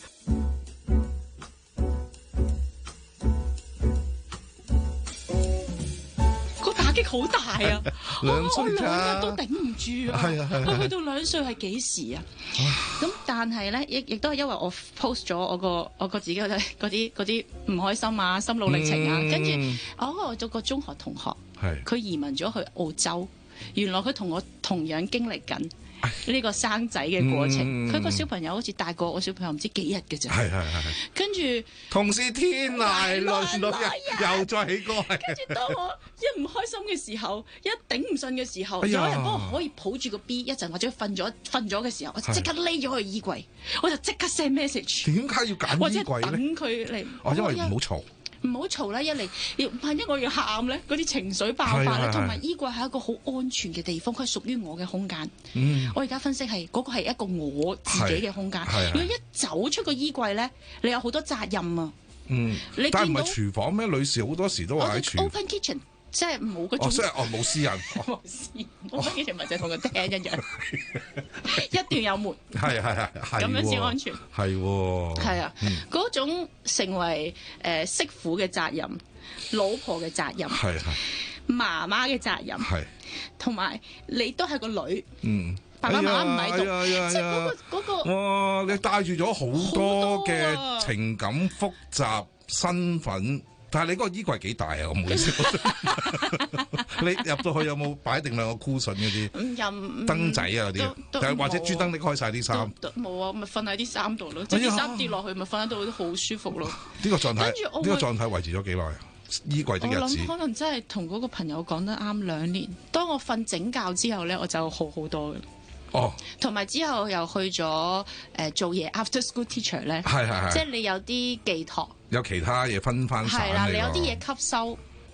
打擊好大啊！我2日都頂唔住啊！佢去到2歲係幾時啊？咁但係咧，亦都係因為我 post 咗我個自己嗰啲唔開心啊、心路歷程啊，跟住我有個中學同學，佢移民咗去澳洲，原來佢同我同樣經歷緊呢個生仔嘅過程。佢個小朋友好似大過我小朋友唔知幾日嘅啫。跟住同是天涯淪落人，又再起歌。 跟住當我一唔開心嘅時候，一頂唔順嘅時候，有人幫我可以抱住個 B 一陣，或者瞓咗嘅時候，我即刻匿咗去衣櫃，我就即刻 send message。 點解要揀衣櫃咧？ 或者等佢嚟。 因為唔好嘈。 唔好嘈啦！一嚟，萬一我要喊咧，嗰啲情緒爆發咧，同埋衣櫃係一個好安全嘅地方，佢係屬於我嘅空間。我而家分析係嗰個係一個我自己嘅空間。如果一走出個衣櫃咧，你有好多責任啊！你但係唔係廚房咩？女士好多時都話喺廚 open kitchen。即係冇嗰種， 即係冇私隱， 冇私隱，我覺得呢條咪就係同個廳一樣，一定有門， 係咁樣先安全，係啊，嗰種成為媳婦嘅責任、老婆嘅責任、媽媽嘅責任，同埋你都係個女，爸爸媽媽唔喺度，即係嗰個， 哇！你帶住咗好多嘅情感複雜身份。但係你嗰個衣櫃幾大啊？我冇意思。你入到去有冇擺定2個 cushion 嗰啲燈仔啊嗰啲？或者專登拎開晒啲衫？ 冇啊，咪瞓喺啲衫度咯。即係啲衫跌落去，咪瞓喺度都好舒服咯。 呢個狀態，呢個狀態維持咗幾耐啊？衣櫃的日子。 我諗可能真係同嗰個朋友講得啱2年。當我瞓整覺之後咧，我就好好多嘅。同埋之後又去咗做嘢 after school teacher 咧，即係你有啲寄託， 有其他嘢分翻散。 係啦，你有啲嘢吸收，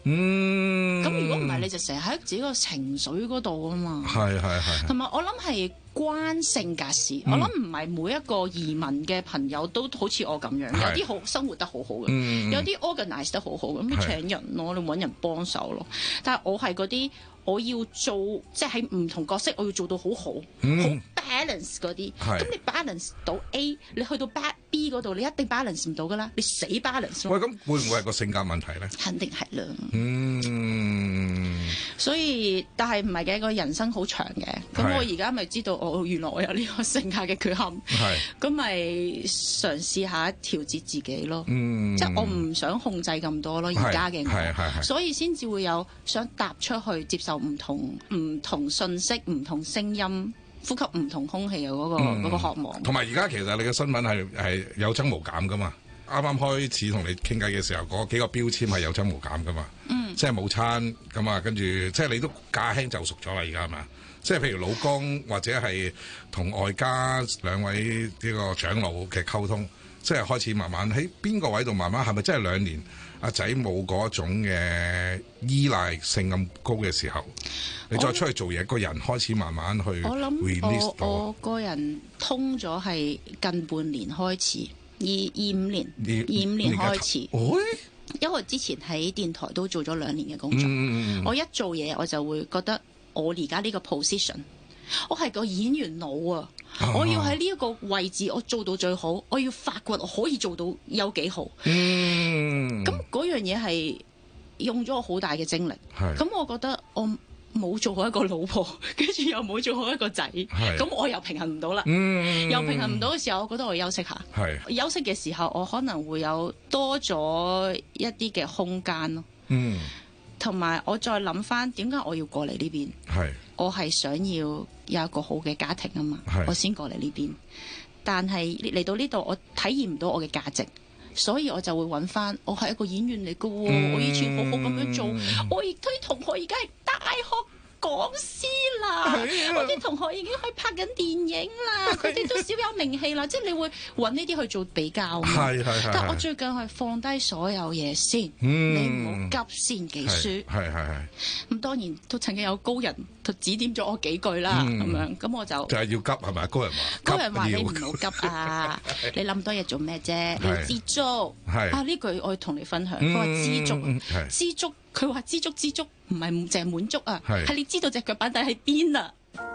咁如果唔係，你就成日喺自己個情緒嗰度啊嘛。 係。 同埋我諗係關性格事，我諗唔係每一個移民嘅朋友都好似我咁樣，有啲好生活得好好嘅，有啲 organize 得好好咁，你請人咯，你揾人幫手咯。但係我係嗰啲。我要做即係喺唔同角色，我要做到好好，好 balance 嗰啲。咁你 balance 到 A，你去到 B 嗰度，你一定 balance 唔到噶啦，你死 balance 咯。 喂，咁會唔會係個性格問題咧？ 肯定係啦。所以，但係唔係嘅，個人生好長嘅。咁我而家咪知道，原來我有呢個性格嘅缺陷。咁咪嘗試下調節自己咯。即係我唔想控制咁多咯，而家嘅我。所以先至會有想踏出去接受唔同信息、唔同聲音、呼吸唔同空氣嘅嗰個渴望。 同埋而家其實你嘅身份係有增無減噶嘛。啱啱開始同你傾偈嘅時候，嗰幾個標籤係有增無減噶嘛。即係冇餐咁啊，跟住即係你都駕輕就熟咗啦，而家係嘛？即係譬如老公或者係同外家兩位呢個長老嘅溝通，即係開始慢慢喺邊個位度慢慢係咪真係2年？阿仔冇嗰種嘅依賴性咁高嘅時候，你再出去做嘢，個人開始慢慢去 release 到。 我個人通咗係近半年開始，25年開始。因為之前喺電台都做咗2年嘅工作，我一做嘢我就會覺得我而家呢個 position， 我係個演員腦啊！我要喺呢一個位置，我做到最好，我要發掘我可以做到有幾好。咁嗰樣嘢係用咗我好大嘅精力。咁我覺得我冇做好一個老婆，跟住又冇做好一個仔，咁我又平衡唔到啦。又平衡唔到嘅時候，我覺得我休息下。休息嘅時候，我可能會有多咗一啲嘅空間咯。同埋我再諗翻點解我要過嚟呢邊？我係想要有一個好嘅家庭啊嘛，我先過嚟呢邊。但係嚟到呢度，我體驗唔到我嘅價值，所以我就會揾翻我係一個演員嚟嘅喎。我以前好好咁樣做，我亦都同學而家係大學講師啦，我啲同學已經去拍緊電影啦，佢哋都小有名氣啦。即係你會揾呢啲去做比較。但我最近係放低所有嘢先，你唔好急先記書。咁當然都曾經有高人指點咗我幾句啦，咁樣咁我就係要急係咪？高人話你唔好急啊，你諗多嘢做咩啫？你要知足。呢句我要同你分享。佢話知足，知足。佢話知足唔係淨係滿足啊，係你知道隻腳板底喺邊啊。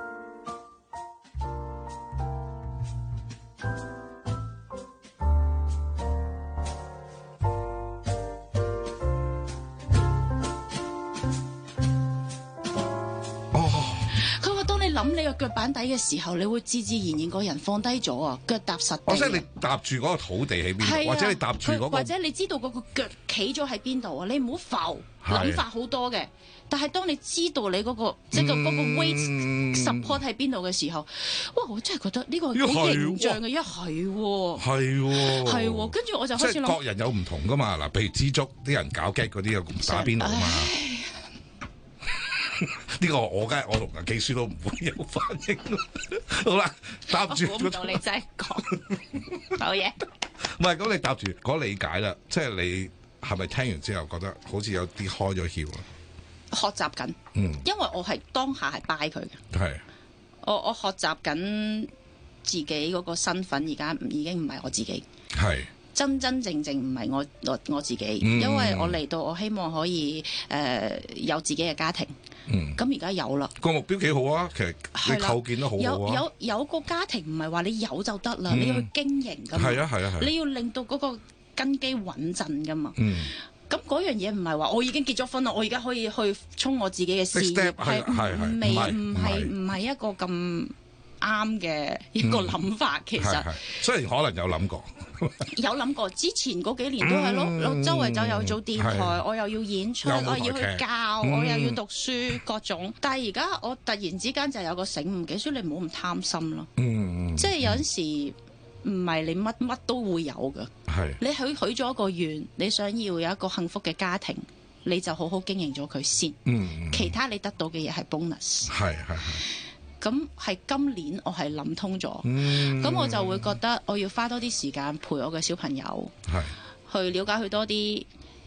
佢話當你諗你個腳板底嘅時候，你會自自然然個人放低咗啊，腳踏實地。 即係你踏住嗰個土地喺邊度，或者你踏住嗰個， 或者你知道嗰個腳企咗喺邊度啊？你唔好浮。諗法好多嘅，但係當你知道你嗰個即係嗰個 weight support 喺邊度嘅時候，哇！我真係覺得呢個好形象嘅，係喎，跟住我就開始諗， 即係各人有唔同噶嘛。嗱，譬如知足啲人搞 gag 嗰啲又打邊爐啊嘛。呢個我同阿記書都唔會有反應。好啦，搭住我估唔到你真係講好嘢。 唔係咁，你搭住嗰理解啦，即係你。係咪聽完之後覺得好似有啲開咗竅啊？ 學習緊，因為我係當下係拜佢嘅。我學習緊自己嗰個身份，而家已經唔係我自己。真真正正唔係我自己，因為我嚟到，我希望可以有自己嘅家庭。咁而家有啦， 個目標幾好啊！其實你構建得好好啊。 有個家庭唔係話你有就得啦，你要去經營㗎嘛。係你要令到嗰個根基穩陣噶嘛，咁嗰樣嘢唔係話我已經結咗婚啦，我而家可以去衝我自己嘅事業，唔係一個咁啱嘅一個諗法。其實雖然可能有諗過， 有諗過，之前嗰幾年都係咯，周圍走又做電台，我又要演出，我要去教，我又要讀書，各種。但係而家我突然之間就有個醒悟嘅，所以你唔好咁貪心咯。即係有陣時。唔係你乜都會有㗎，你許咗一個願，你想要有一個幸福嘅家庭，你就好好經營咗佢先。其他你得到嘅嘢係 bonus。咁係今年我係諗通咗，咁我就會覺得我要花多啲時間陪我嘅小朋友，去了解佢多啲。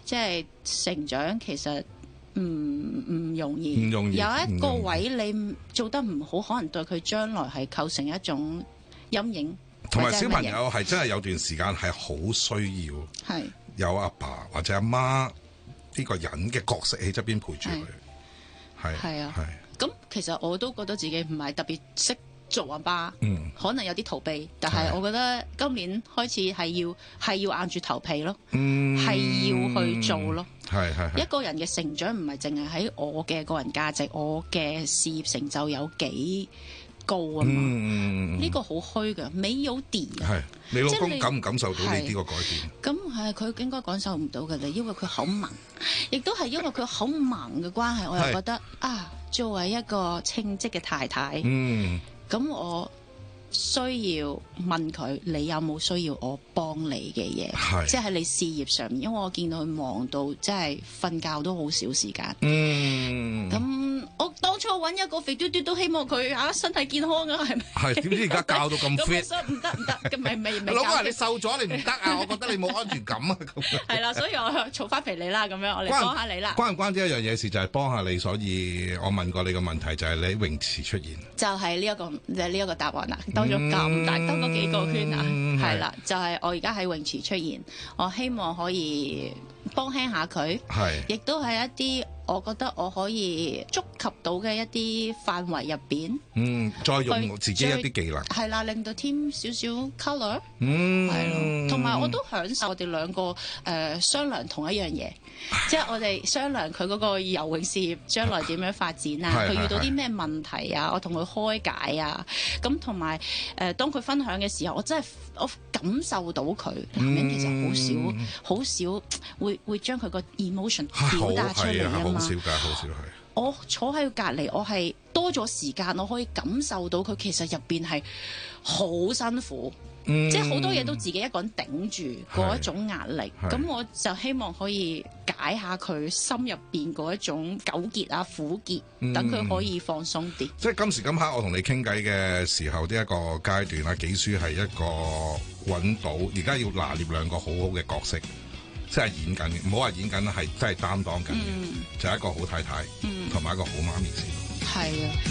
即係成長其實唔容易， 唔容易有一個位你做得唔好，可能對佢將來係構成一種陰影。 同埋小朋或者乜嘢友係真係有段時間係好需要係有阿爸或者阿媽呢個人嘅角色喺側邊陪住佢， 係啊，咁其實我都覺得自己唔係特別識做阿爸，可能有啲逃避，但係我覺得今年開始係要硬住頭皮咯，係要去做咯。一個人嘅成長唔係淨係喺我嘅個人價值、我嘅事業成就有幾高啊嘛，呢個好虛嘅，沒有底。 係你老公即係你感唔感受到呢啲個改變？ 咁係佢應該感受唔到嘅咧，因為佢好忙，亦都係因為佢好忙嘅關係，我又覺得啊，作為一個稱職嘅太太，咁我需要問佢，你有冇需要我幫你嘅嘢？即係喺你事業上面，因為我見到佢忙到真係瞓覺都好少時間。咁我當初揾一個肥嘟嘟都希望佢身體健康啊，係咪？ 係點知而家教到咁 fit？ 唔得，咁未老公話你瘦咗，你唔得啊！我覺得你冇安全感啊！咁係啦，所以我儲翻肥你啦，咁樣我嚟幫下你啦。 關唔關呢一樣嘢事？就係幫下你，所以我問過你個問題就係你喺泳池出現， 就係呢一個答案啦。兜咗咁大，兜嗰幾個圈啊，係啦，就係我而家喺泳池出現，我希望可以幫輕下佢，亦都係一啲我覺得我可以觸及到嘅一啲範圍入邊， 再用自己一啲技能， 係啦，令到添少少 colour，係咯，同埋我都享受我哋兩個商量同一樣嘢，即係我哋商量佢嗰個游泳事業將來點樣發展啊，佢遇到啲咩問題啊，我同佢開解啊，咁同埋當佢分享嘅時候，我真係我感受到佢男人其實好少會將佢個 emotion 表達出嚟啊嘛， 好少係。 我坐喺佢隔離，我係多咗時間，我可以感受到佢其實入邊係好辛苦，即係好多嘢都自己一個人頂住嗰一種壓力。咁我就希望可以解下佢心入邊嗰一種糾結啊、苦結，等佢可以放鬆啲。 即係今時今刻，我同你傾偈嘅時候，呢一個階段啦，紀書係一個揾到，而家要拿捏兩個好好嘅角色。即係演緊嘅，唔好話演緊啦，係真係擔當緊嘅，就係一個好太太，同埋一個好媽咪先。 係啊。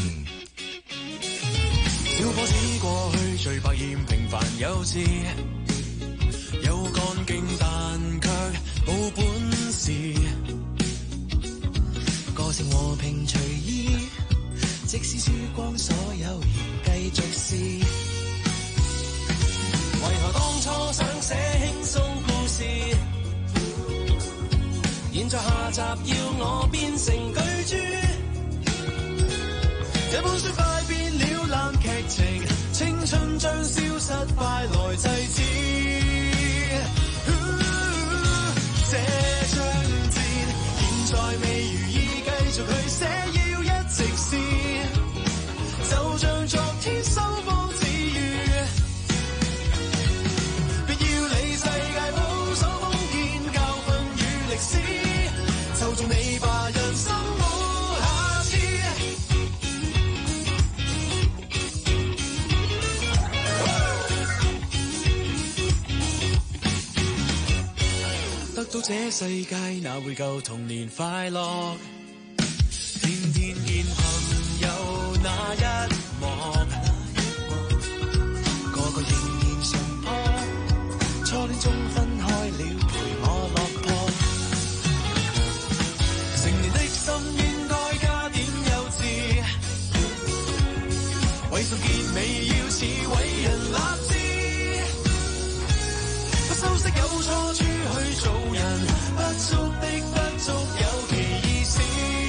小伙子過去最百厭平凡幼稚，有幹勁但卻冇本事，個性和平隨意，即使輸光所有仍繼續試。為何當初想寫輕鬆故事？現在下集要我變成巨著，這本書快變了爛劇情，青春將消失，快來制止。這場戰現在未如意，繼續去寫，要一直試，就像昨天收放自如，別要理世界保守封建教訓與歷史。就做你吧，人生無下次。得到這世界，哪會夠童年快樂？天天見朋友那一幕，個個仍然淳樸，初戀中分開了，陪我落魄。成年的心應該加點幼稚，為數結尾要似偉人立志，不修飾有錯處去做人，不足的不足有其意思。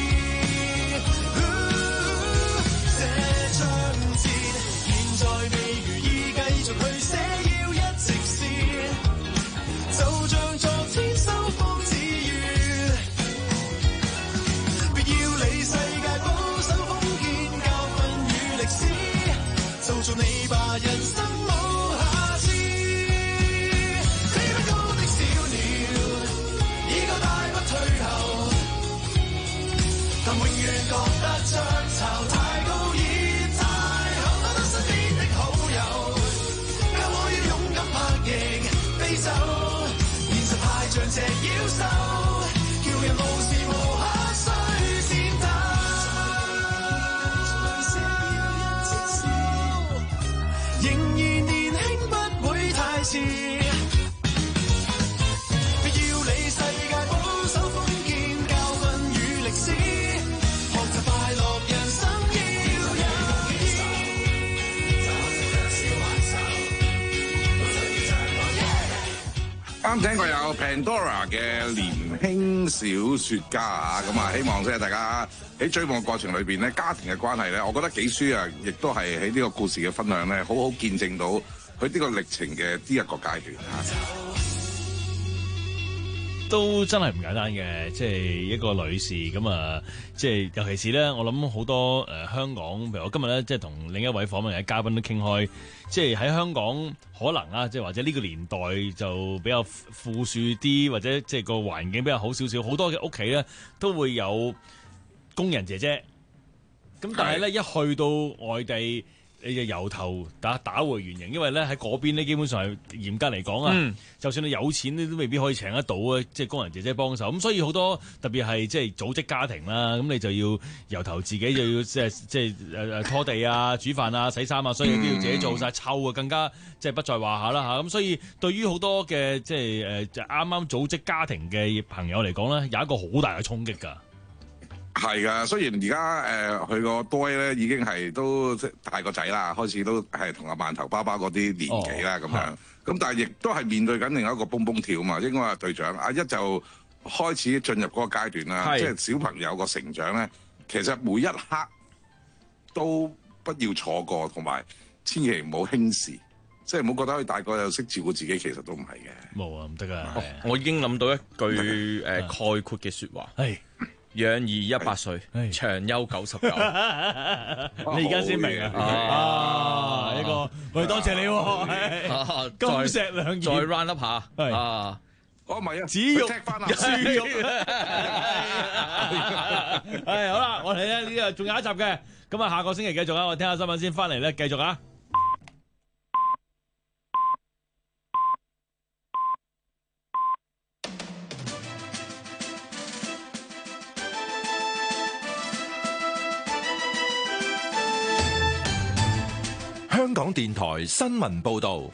這場戰現在未如意，繼續去寫，要一直試，就像昨天收放自如。世界保守封建教訓與歷史，就做你吧，人生無瑕疵。飛不高的小啱聽過有 Pandora 嘅年輕小説家啊，咁啊希望即係大家喺追夢過程裏邊咧，家庭嘅關係咧，我覺得幾書啊，亦都係喺呢個故事嘅分享咧，好好見證到佢呢個歷程嘅呢一個階段啊。 都真係唔簡單嘅，即係一個女士咁啊，即係尤其是咧，我諗好多香港，譬如我今日咧，即係同另一位訪問嘅嘉賓都傾開，即係喺香港可能啊，即係或者呢個年代就比較富庶啲，或者即係個環境比較好少少，好多嘅屋企咧都會有工人姐姐，咁但係咧一去到外地，你就由頭打回原形，因為咧喺嗰邊咧基本上係嚴格嚟講啊，就算你有錢你都未必可以請得到啊，即係工人姐姐幫手。咁所以好多特別係即係組織家庭啦，咁你就要由頭自己就要即係拖地啊、煮飯啊、洗衫啊，所以都要自己做晒，臭啊更加即係不在話下啦嚇。咁所以對於好多嘅即係啱啱組織家庭嘅朋友嚟講咧，有一個好大嘅衝擊㗎。 係噶，雖然而家佢個堆咧已經係都即係大個仔啦，開始都係同阿饅頭爸爸嗰啲年紀啦咁樣，咁但係亦都係面對緊另一個蹦蹦跳嘛。應該話隊長阿一就開始進入嗰個階段啦，即係小朋友個成長咧，其實每一刻都不要錯過，同埋千祈唔好輕視，即係唔好覺得佢大個又識照顧自己，其實都唔係嘅。 冇啊，唔得噶。 我已經諗到一句概括嘅説話。養兒100歲，長憂99。 你而家先明啊！呢個喂，多謝你喎，金石兩再 round up 下啊！ 唔係啊， 只肉踢翻豬肉。係好啦，我哋咧呢個仲有一集嘅，咁啊下個星期繼續啊！我聽下新聞先，翻嚟咧繼續啊！ 香港電台新聞報導，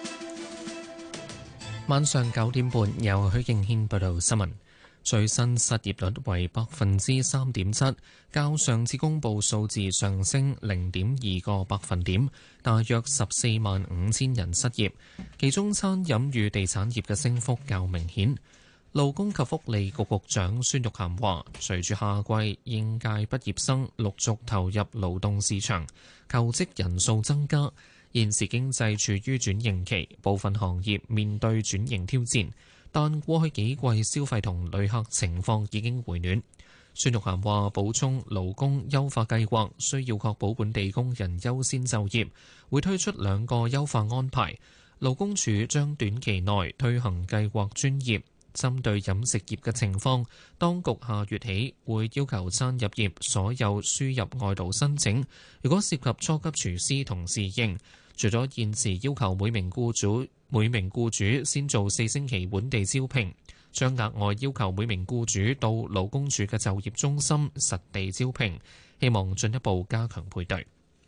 晚上9點半由許敬軒報道新聞。最新失業率為3.7%，較上次公佈數字上升0.2個百分點，大約145000人失業。其中餐飲與地產業嘅升幅較明顯。勞工及福利局局長孫玉菡話，隨住夏季應屆畢業生陸續投入勞動市場，求職人數增加。現時經濟處於轉型期，部分行業面對轉型挑戰，但過去幾季消費同旅客情況已經回暖。孫玉菡話，補充勞工優化計劃需要確保本地工人優先就業，會推出2個優化安排。勞工處將短期內推行計劃專業。針對飲食業嘅情況，當局下月起會要求餐飲業所有輸入外勞申請，如果涉及初級廚師同侍應，除咗現時要求每名僱主先做4星期本地招聘，將額外要求每名僱主到勞工處嘅就業中心實地招聘，希望進一步加強配對。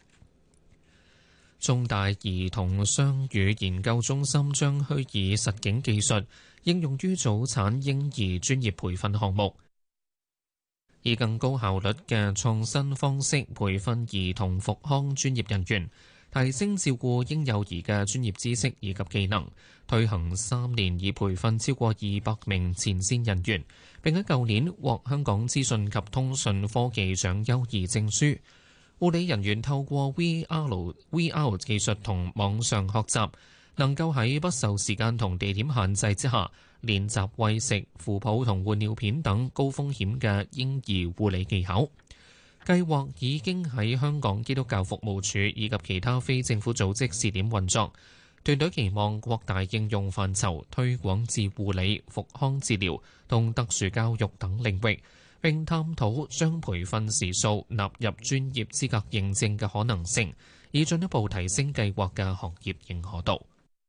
中大兒童雙語研究中心將虛擬實境技術應用於早產嬰兒專業培訓項目，以更高效率嘅創新方式培訓兒童復康專業人員，提升照顧嬰幼兒嘅專業知識以及技能。推行3年，已培訓超過200名前線人員，並喺舊年獲香港資訊及通訊科技獎優異證書。護理人員透過 VR 技術同網上學習，能夠喺不受時間同地點限制之下，練習餵食、扶抱同換尿片等高風險嘅嬰兒護理技巧。計劃已經喺香港基督教服務處以及其他非政府組織試點運作。團隊期望擴大應用範疇，推廣至護理、復康治療同特殊教育等領域，並探討將培訓時數納入專業資格認證嘅可能性，以進一步提升計劃嘅行業認可度。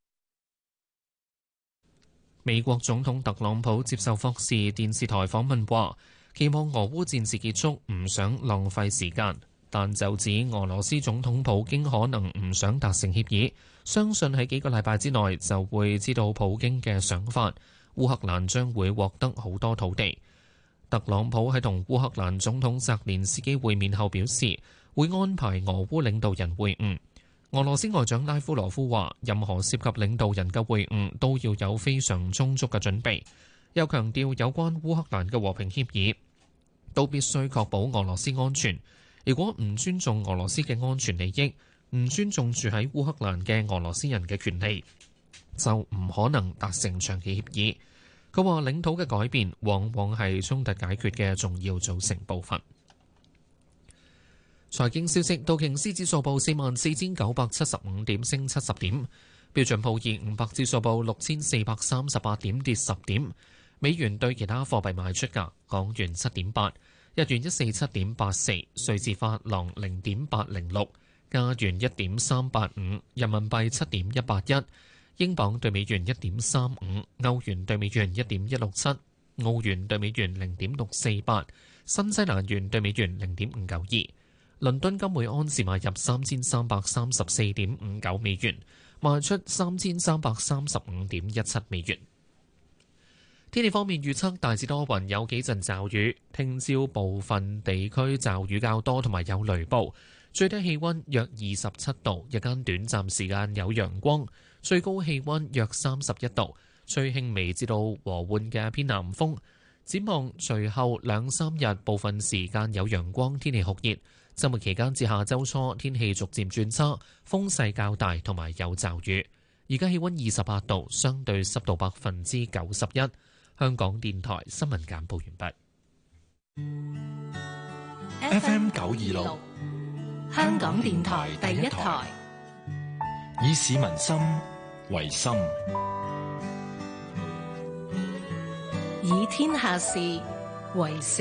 美國總統特朗普接受福士電視台訪問話，期望俄烏戰事結束，唔想浪費時間，但就指俄羅斯總統普京可能唔想達成協議，相信喺幾個禮拜之內就會知道普京嘅想法。烏克蘭將會獲得好多土地。特朗普喺同烏克蘭總統澤連斯基會面後表示，會安排俄烏領導人會晤。 俄羅斯外長拉夫羅夫話，任何涉及領導人嘅會晤都要有非常充足嘅準備，又強調有關烏克蘭嘅和平協議都必須確保俄羅斯安全。如果唔尊重俄羅斯嘅安全利益，唔尊重住喺烏克蘭嘅俄羅斯人嘅權利，就唔可能達成長期協議。佢話領土嘅改變往往係衝突解決嘅重要組成部分。財經消息，道瓊斯指數報44,975點，升70點；標準普爾500指數報6,438點，跌10點。美元對其他貨幣賣出價：港元7.8，日元147.84，瑞士法郎0.806，加元1.385，人民幣7.181，英鎊對美元1.35，歐元對美元1.167，澳元對美元0.648，新西蘭元對美元0.592。倫敦金每安士買入3334.59美元，賣出3335.17美元。天氣方面預測大致多雲，有幾陣驟雨。聽朝部分地區驟雨較多，同埋有雷暴。最低氣溫約27度，日間短暫時間有陽光，最高氣溫約31度，吹輕微至到和緩嘅偏南風。展望隨後2-3日部分時間有陽光，天氣酷熱。週末期間至下週初天氣逐漸轉差，風勢較大，同埋有驟雨。而家氣溫28度，相對濕度91%。香港電台新聞簡報完畢。FM 926， 香港電台第一台， 以市民心為心， 以天下事為事。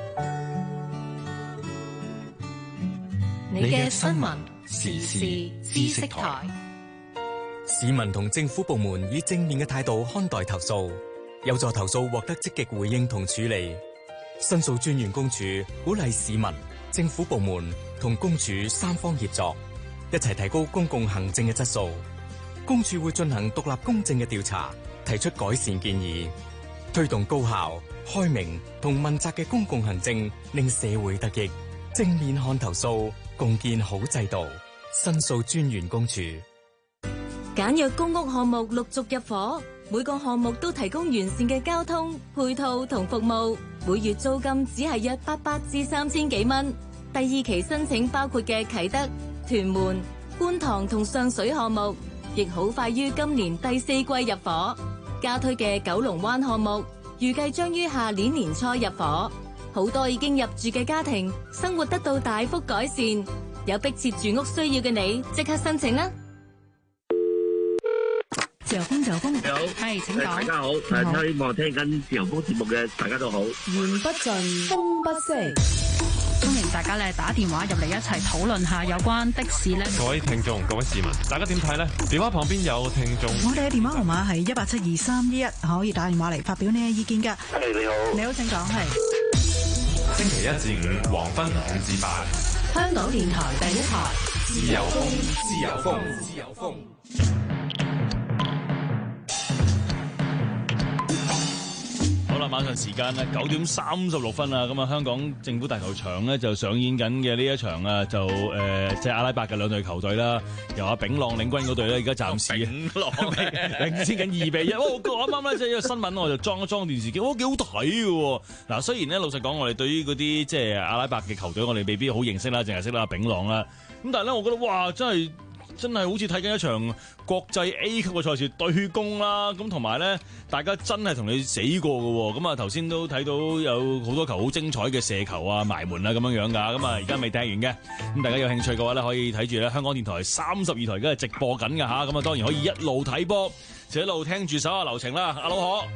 你嘅新聞時事知識台。 市民同政府部門以正面嘅態度看待投訴，有助投訴獲得積極回應同處理。申訴專員公署鼓勵市民、政府部門同公署三方協作，一齊提高公共行政嘅質素。公署會進行獨立公正嘅調查，提出改善建議，推動高效、開明同問責嘅公共行政，令社會得益。正面看投訴，共建好制度。申訴專員公署。 簡約公屋項目陸續入伙，每個項目都提供完善嘅交通配套同服務，每月租金只係約800至3000幾蚊。第二期申請包括嘅啟德、屯門、觀塘同上水項目，亦好快於今年第4季入伙。加推嘅九龍灣項目，預計將於下年年初入伙。好多已經入住嘅家庭，生活得到大幅改善。有迫切住屋需要嘅你，即刻申請啦！ 自由風，自由風， 你好， 係請講。 大家好，希望聽緊自由風節目嘅大家都好。 言不盡，風不息。歡迎大家咧打電話入嚟一齊討論下有關的士咧。 各位聽眾、各位市民，大家點睇呢？電話旁邊有聽眾。 我哋嘅電話號碼係1872311，可以打電話嚟發表你嘅意見㗎。 你好， 你好，請講。係星期1至5黃昏5至8， 香港電台第一台， 自由風，自由風，自由風。 好啦，晚上時間咧9點36分啊，咁啊香港政府大球場咧就上演緊嘅呢一場啊，就即係阿拉伯嘅兩隊球隊啦，由阿丙朗領軍嗰隊咧，而家暫時丙朗領先緊2-1。我啱啱咧即係一個新聞，我就裝一裝電視機，幾好睇嘅喎。嗱，雖然咧老實講，我哋對於嗰啲即係阿拉伯嘅球隊，我哋未必好認識啦，淨係識啦丙朗啦。咁但係咧，我覺得哇，真係好似睇緊一場國際 A 級嘅賽事對攻啦，咁同埋咧，大家真係同你死過嘅喎。咁啊頭先都睇到有好多球好精彩嘅射球啊、埋門啊咁樣樣㗎。咁啊而家未踢完嘅，咁大家有興趣嘅話咧，可以睇住咧香港電台32台而家係直播緊㗎嚇。咁啊當然可以一路睇波，就一路聽住手下留情啦。阿老何。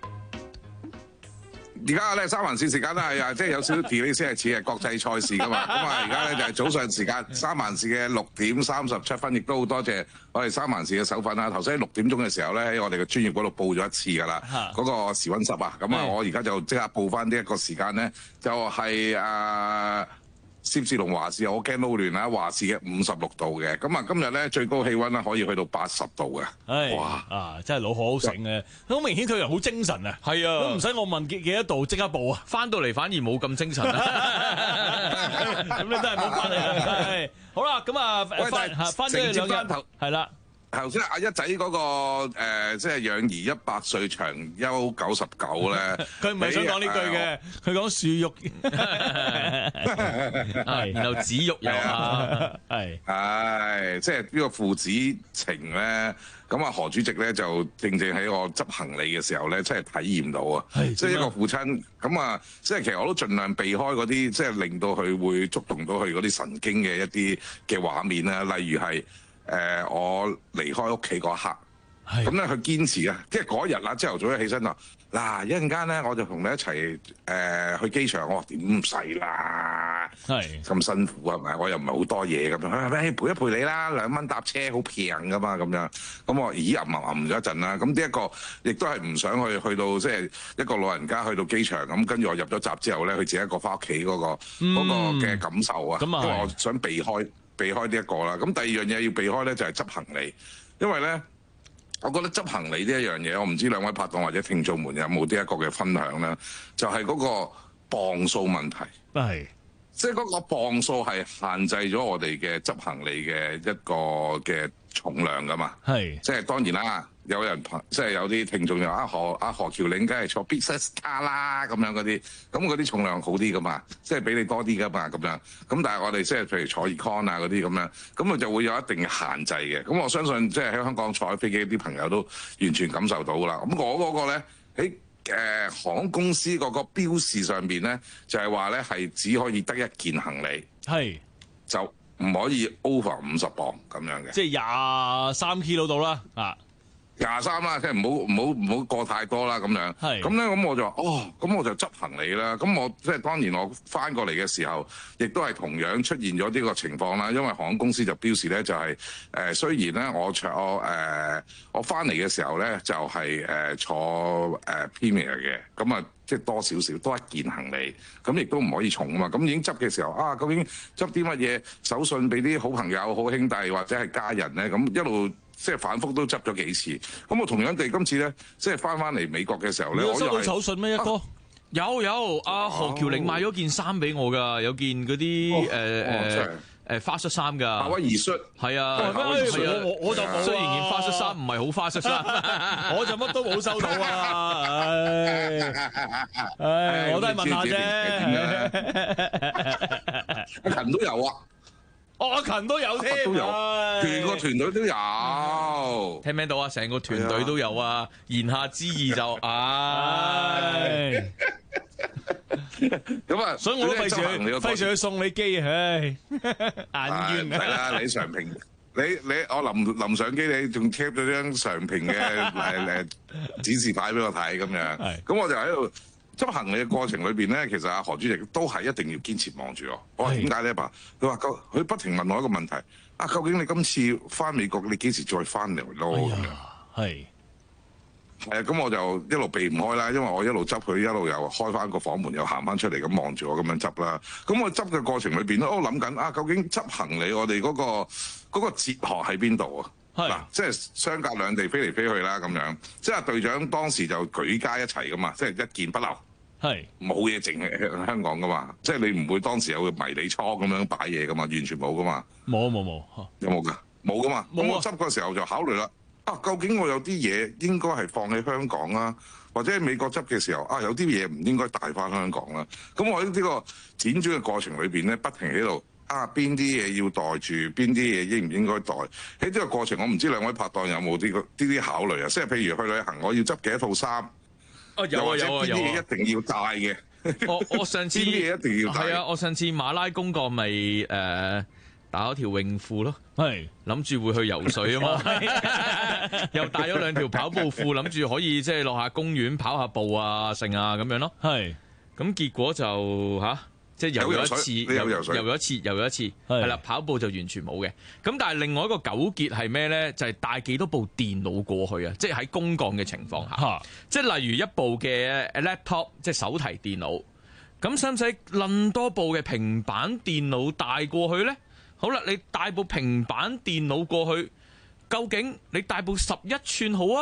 而家咧三環線時間咧係即係有少少 delay 先係似係國際賽事噶嘛，咁啊而家咧就係早上時間三環線嘅6點37分，亦都好多謝我哋三環線嘅手份啦。頭先喺6點鐘嘅時候咧，喺我哋嘅專業嗰度報咗一次噶啦，嗰個時溫室啊，咁啊我而家就即刻報翻呢一個時間咧，就係攝氏同華氏，我驚撈亂啦。華氏嘅56度嘅，咁啊今日咧最高氣溫咧可以去到80度嘅。哇！ 真係老何好醒嘅，好明顯佢人好精神啊。係啊，都唔使我問幾多度，即刻報啊！ 翻到嚟反而冇咁精神啊。 咁你都係冇翻嚟。 好啦，咁啊，翻咗兩日，係啦。 頭先阿一仔嗰個即係養兒100歲長憂99咧， 佢唔係想講呢句嘅，佢講樹肉， 係，然後子肉有啊， 係，即係呢個父子情咧。咁啊，何主席咧就正喺我執行李嘅時候咧，真係體驗到啊！即係一個父親咁啊，即係其實我都盡量避開嗰啲，即係令到佢會觸動到佢嗰啲神經嘅一啲嘅畫面啦。例如係我離開屋企嗰刻，咁咧佢堅持啊，即係嗰日啦，朝頭早一起身就嗱，一陣間咧我就同你一齊去機場。我話點唔使啦，咁辛苦係咪？我又唔係好多嘢咁樣，陪一陪你啦，2蚊搭車好平噶嘛咁樣。咁我咦揞咗一陣啦。咁呢一個亦都係唔想去到即係一個老人家去到機場咁，跟住我入咗閘之後咧，佢自己一個翻屋企嗰個嘅感受啊。因為我想避開呢一個啦。咁第二樣嘢要避開咧就係執行李，因為咧。我覺得執行李呢一樣嘢，我唔知兩位拍檔或者聽眾們有冇呢一個嘅分享咧，就係嗰個磅數問題。係，即係嗰個磅數係限制咗我哋嘅執行李嘅一個嘅重量噶嘛。係，即係當然啦，有人即係有啲聽眾就話何橋嶺梗係坐 business 卡啦咁樣嗰啲，咁嗰啲重量好啲噶嘛，即係比你多啲噶嘛咁樣。咁但係我哋即係譬如坐 econ 啊嗰啲咁樣，咁佢就會有一定嘅限制嘅。咁我相信即係喺香港坐飛機啲朋友都完全感受到啦。咁我嗰個咧喺航空公司嗰個標示上邊咧，就係話咧係只可以得一件行李，係就唔可以 over 50磅咁樣嘅， 即係23 kilo 到啦啊。 23啦，即係唔好過太多啦咁樣。係咁咧，咁我就話咁我就執行李啦。咁我即係當然我翻過嚟嘅時候，亦都係同樣出現咗呢個情況啦。因為航空公司就標示咧就係雖然咧我翻嚟嘅時候咧就係坐Premier 嘅，咁啊即係多少少多一件行李，咁亦都唔可以重啊嘛。咁已經執嘅時候究竟執啲乜嘢手信俾啲好朋友、好兄弟或者係家人咧？咁一路即係反覆都執咗幾次，咁我同樣地今次咧，即係翻嚟美國嘅時候咧，我收到手信咩一哥？ 有阿何橋嶺買咗件衫俾我㗎，有件嗰啲花恤衫㗎， 夏威夷恤係啊， 我就冇。 雖然件花恤衫唔係好花恤衫， 我就乜都冇收到啊！唉，我都係問下啫。 阿勤都有啊。 阿勤都有添， 都有，全個團隊都有。 聽唔聽到啊？成個團隊都有啊！言下之意就咁啊， 所以我都費事去送你機啊！唉，眼冤係啦，你常平，我臨上機，你仲 keep 咗張常平嘅指示牌俾我睇咁樣。咁我就喺度執行李嘅過程裏邊咧，其實阿何主席都係一定要堅持望住我。我話點解咧？爸，佢話佢不停問我一個問題：究竟你今次翻美國，你幾時再翻嚟咯？咁樣係啊，咁我就一路避唔開啦，因為我一路執佢，一路又開翻個房門，又行翻出嚟咁望住我咁樣執啦。咁我執嘅過程裏邊咧，我諗緊究竟執行李我哋嗰個哲學喺邊度啊？嗱，即係相隔兩地飛嚟飛去啦，咁樣。即係隊長當時就舉家一齊噶嘛，即係一件不留。係冇嘢剩喺香港噶嘛，即係你唔會當時有個迷你倉咁樣擺嘢噶嘛，完全冇噶嘛。冇，有冇㗎？冇噶嘛。咁我執嗰時候就考慮啦，究竟我有啲嘢應該係放喺香港啊，或者喺美國執嘅時候有啲嘢唔應該帶翻香港啦。咁我喺呢個輾轉嘅過程裏邊咧，不停喺度邊啲嘢要袋住，邊啲嘢應唔應該袋？喺呢個過程，我唔知兩位拍檔有冇呢啲考慮啊？即係譬如去旅行，我要執幾多套衫？又或者邊啲嘢一定要帶嘅？ 我上次邊啲嘢一定要帶？ 係啊，我上次馬拉公國咪打咗條泳褲咯，係諗住會去游水啊嘛，又帶咗2條跑步褲，諗住可以即係落下公園跑下步啊、剩啊咁樣咯。係咁結果就即係游咗一次，游咗一次，係啦，跑步就完全冇嘅。咁但係另外一個糾結係咩咧？就係帶幾多部電腦過去啊？即係喺公幹嘅情況下，即係例如一部嘅 laptop， 即係手提電腦，咁使唔使撚多部嘅平板電腦帶過去咧？好啦，你帶部平板電腦過去，究竟你帶部11寸好啊，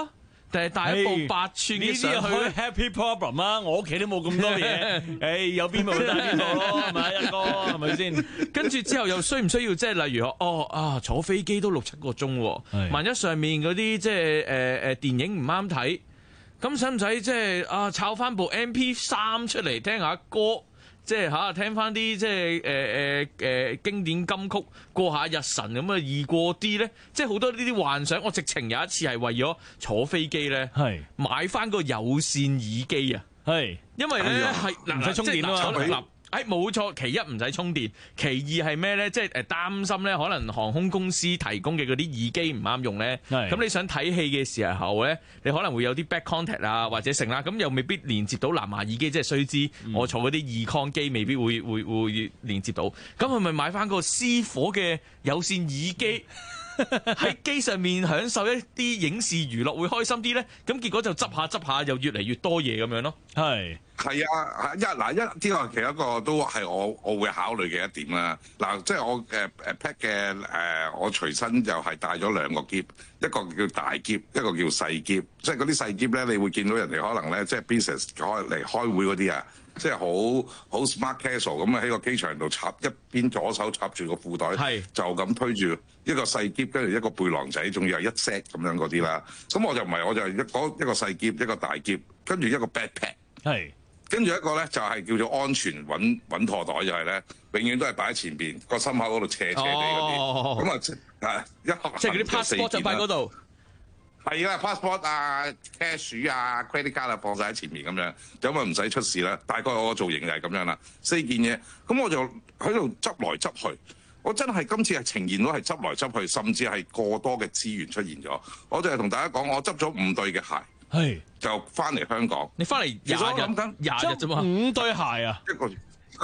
定係帶一部8寸嘅上去呢啲係 happy problem 啊！我屋企都冇咁多嘢，誒有邊咪帶邊度咯，係咪一哥係咪先？ 跟住之後又需唔需要即係例如坐飛機都6-7個鐘喎，萬一上面嗰啲即係電影唔啱睇，咁使唔使即係抄翻部 MP3 出嚟聽下歌？即係聽翻啲即係經典金曲過下日神咁啊，易過啲咧。即係好多呢啲幻想，我直情有一次係為咗坐飛機咧，買翻個有線耳機啊，因為咧係唔使充電啊嘛。 冇錯，其一唔使充電，其二係咩咧？即係擔心咧，可能航空公司提供嘅嗰啲耳機唔啱用咧。咁你想睇戲嘅時候咧，你可能會有啲 back contact 啊，或者成啦，咁又未必連接到藍牙耳機。即係須知我坐嗰啲二 con 機未必會連接到。咁係咪買翻個私火嘅有線耳機？喺機上面享受一啲影視娛樂會開心啲咧，咁結果就執下又越嚟越多嘢咁樣咯。 係啊，呢個其實一個都係我會考慮嘅一點啦。嗱，即係我pack 嘅我隨身就係帶咗2個篋，一個叫大篋，一個叫細篋。即係嗰啲細篋咧，你會見到人哋可能咧，即係 business 嚟開會嗰啲啊，即係好 smart casual 咁啊，喺個機場度插一邊左手插住個褲袋，就咁推住一個細篋，跟住一個背囊仔，仲要係一 set 咁樣嗰啲啦。咁我就唔係，我就係一個細篋，一個大篋，跟住一個 backpack。跟住一個咧就係叫做安全穩妥袋，就係咧永遠都係擺喺前邊個心口嗰度斜地嗰啲，咁即係嗰啲 passport 就擺嗰度。 係啊 passport 啊 cash 啊 credit card 啊放晒喺前面咁樣，咁啊唔使出事啦。大概我個造型就係咁樣啦，4件嘢，咁我就喺度執來執去。我真係今次係呈現到係執來執去，甚至係過多嘅資源出現咗。我就係同大家講，我執咗5對嘅鞋。就翻嚟香港， 你翻嚟20日啫嘛 ，5對鞋啊！ 一個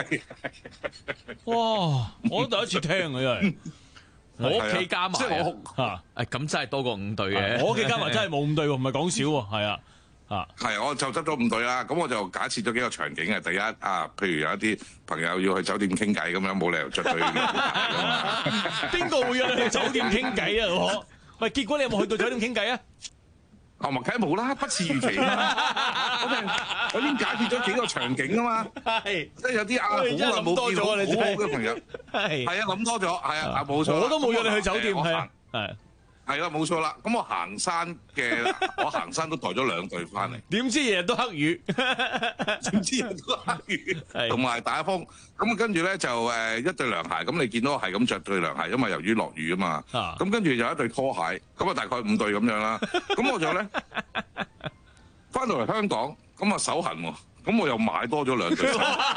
哇！我都第一次聽啊，因為我屋企加埋即係咁真係多過5對嘅。 我屋企加埋真係冇5對喎，唔係講笑喎，係啊， 係我就執咗5對啦。咁我就假設咗幾個場景嘅。第一譬如有一啲朋友要去酒店傾偈咁樣，冇理由着對㗎嘛。 邊個會約你去酒店傾偈啊？我喂，結果你有冇去到酒店傾偈啊？ 梗係冇啦，不似預期啊！我已經解決咗幾個場景啊嘛，即係有啲好耐冇見好嘅朋友，係啊諗多咗，係啊冇錯。 我都冇約你去酒店，係啦冇錯啦。咁我行山都帶咗2對翻嚟， 點知日日都黑雨， 點知日日都黑雨，同埋大風。咁跟住咧就一對涼鞋，咁你見到我係咁着對涼鞋，因為由於落雨啊嘛。咁跟住有一對拖鞋，咁啊大概5對咁樣啦。咁我就咧翻到嚟香港，咁啊手痕喎，咁我又買多咗2對。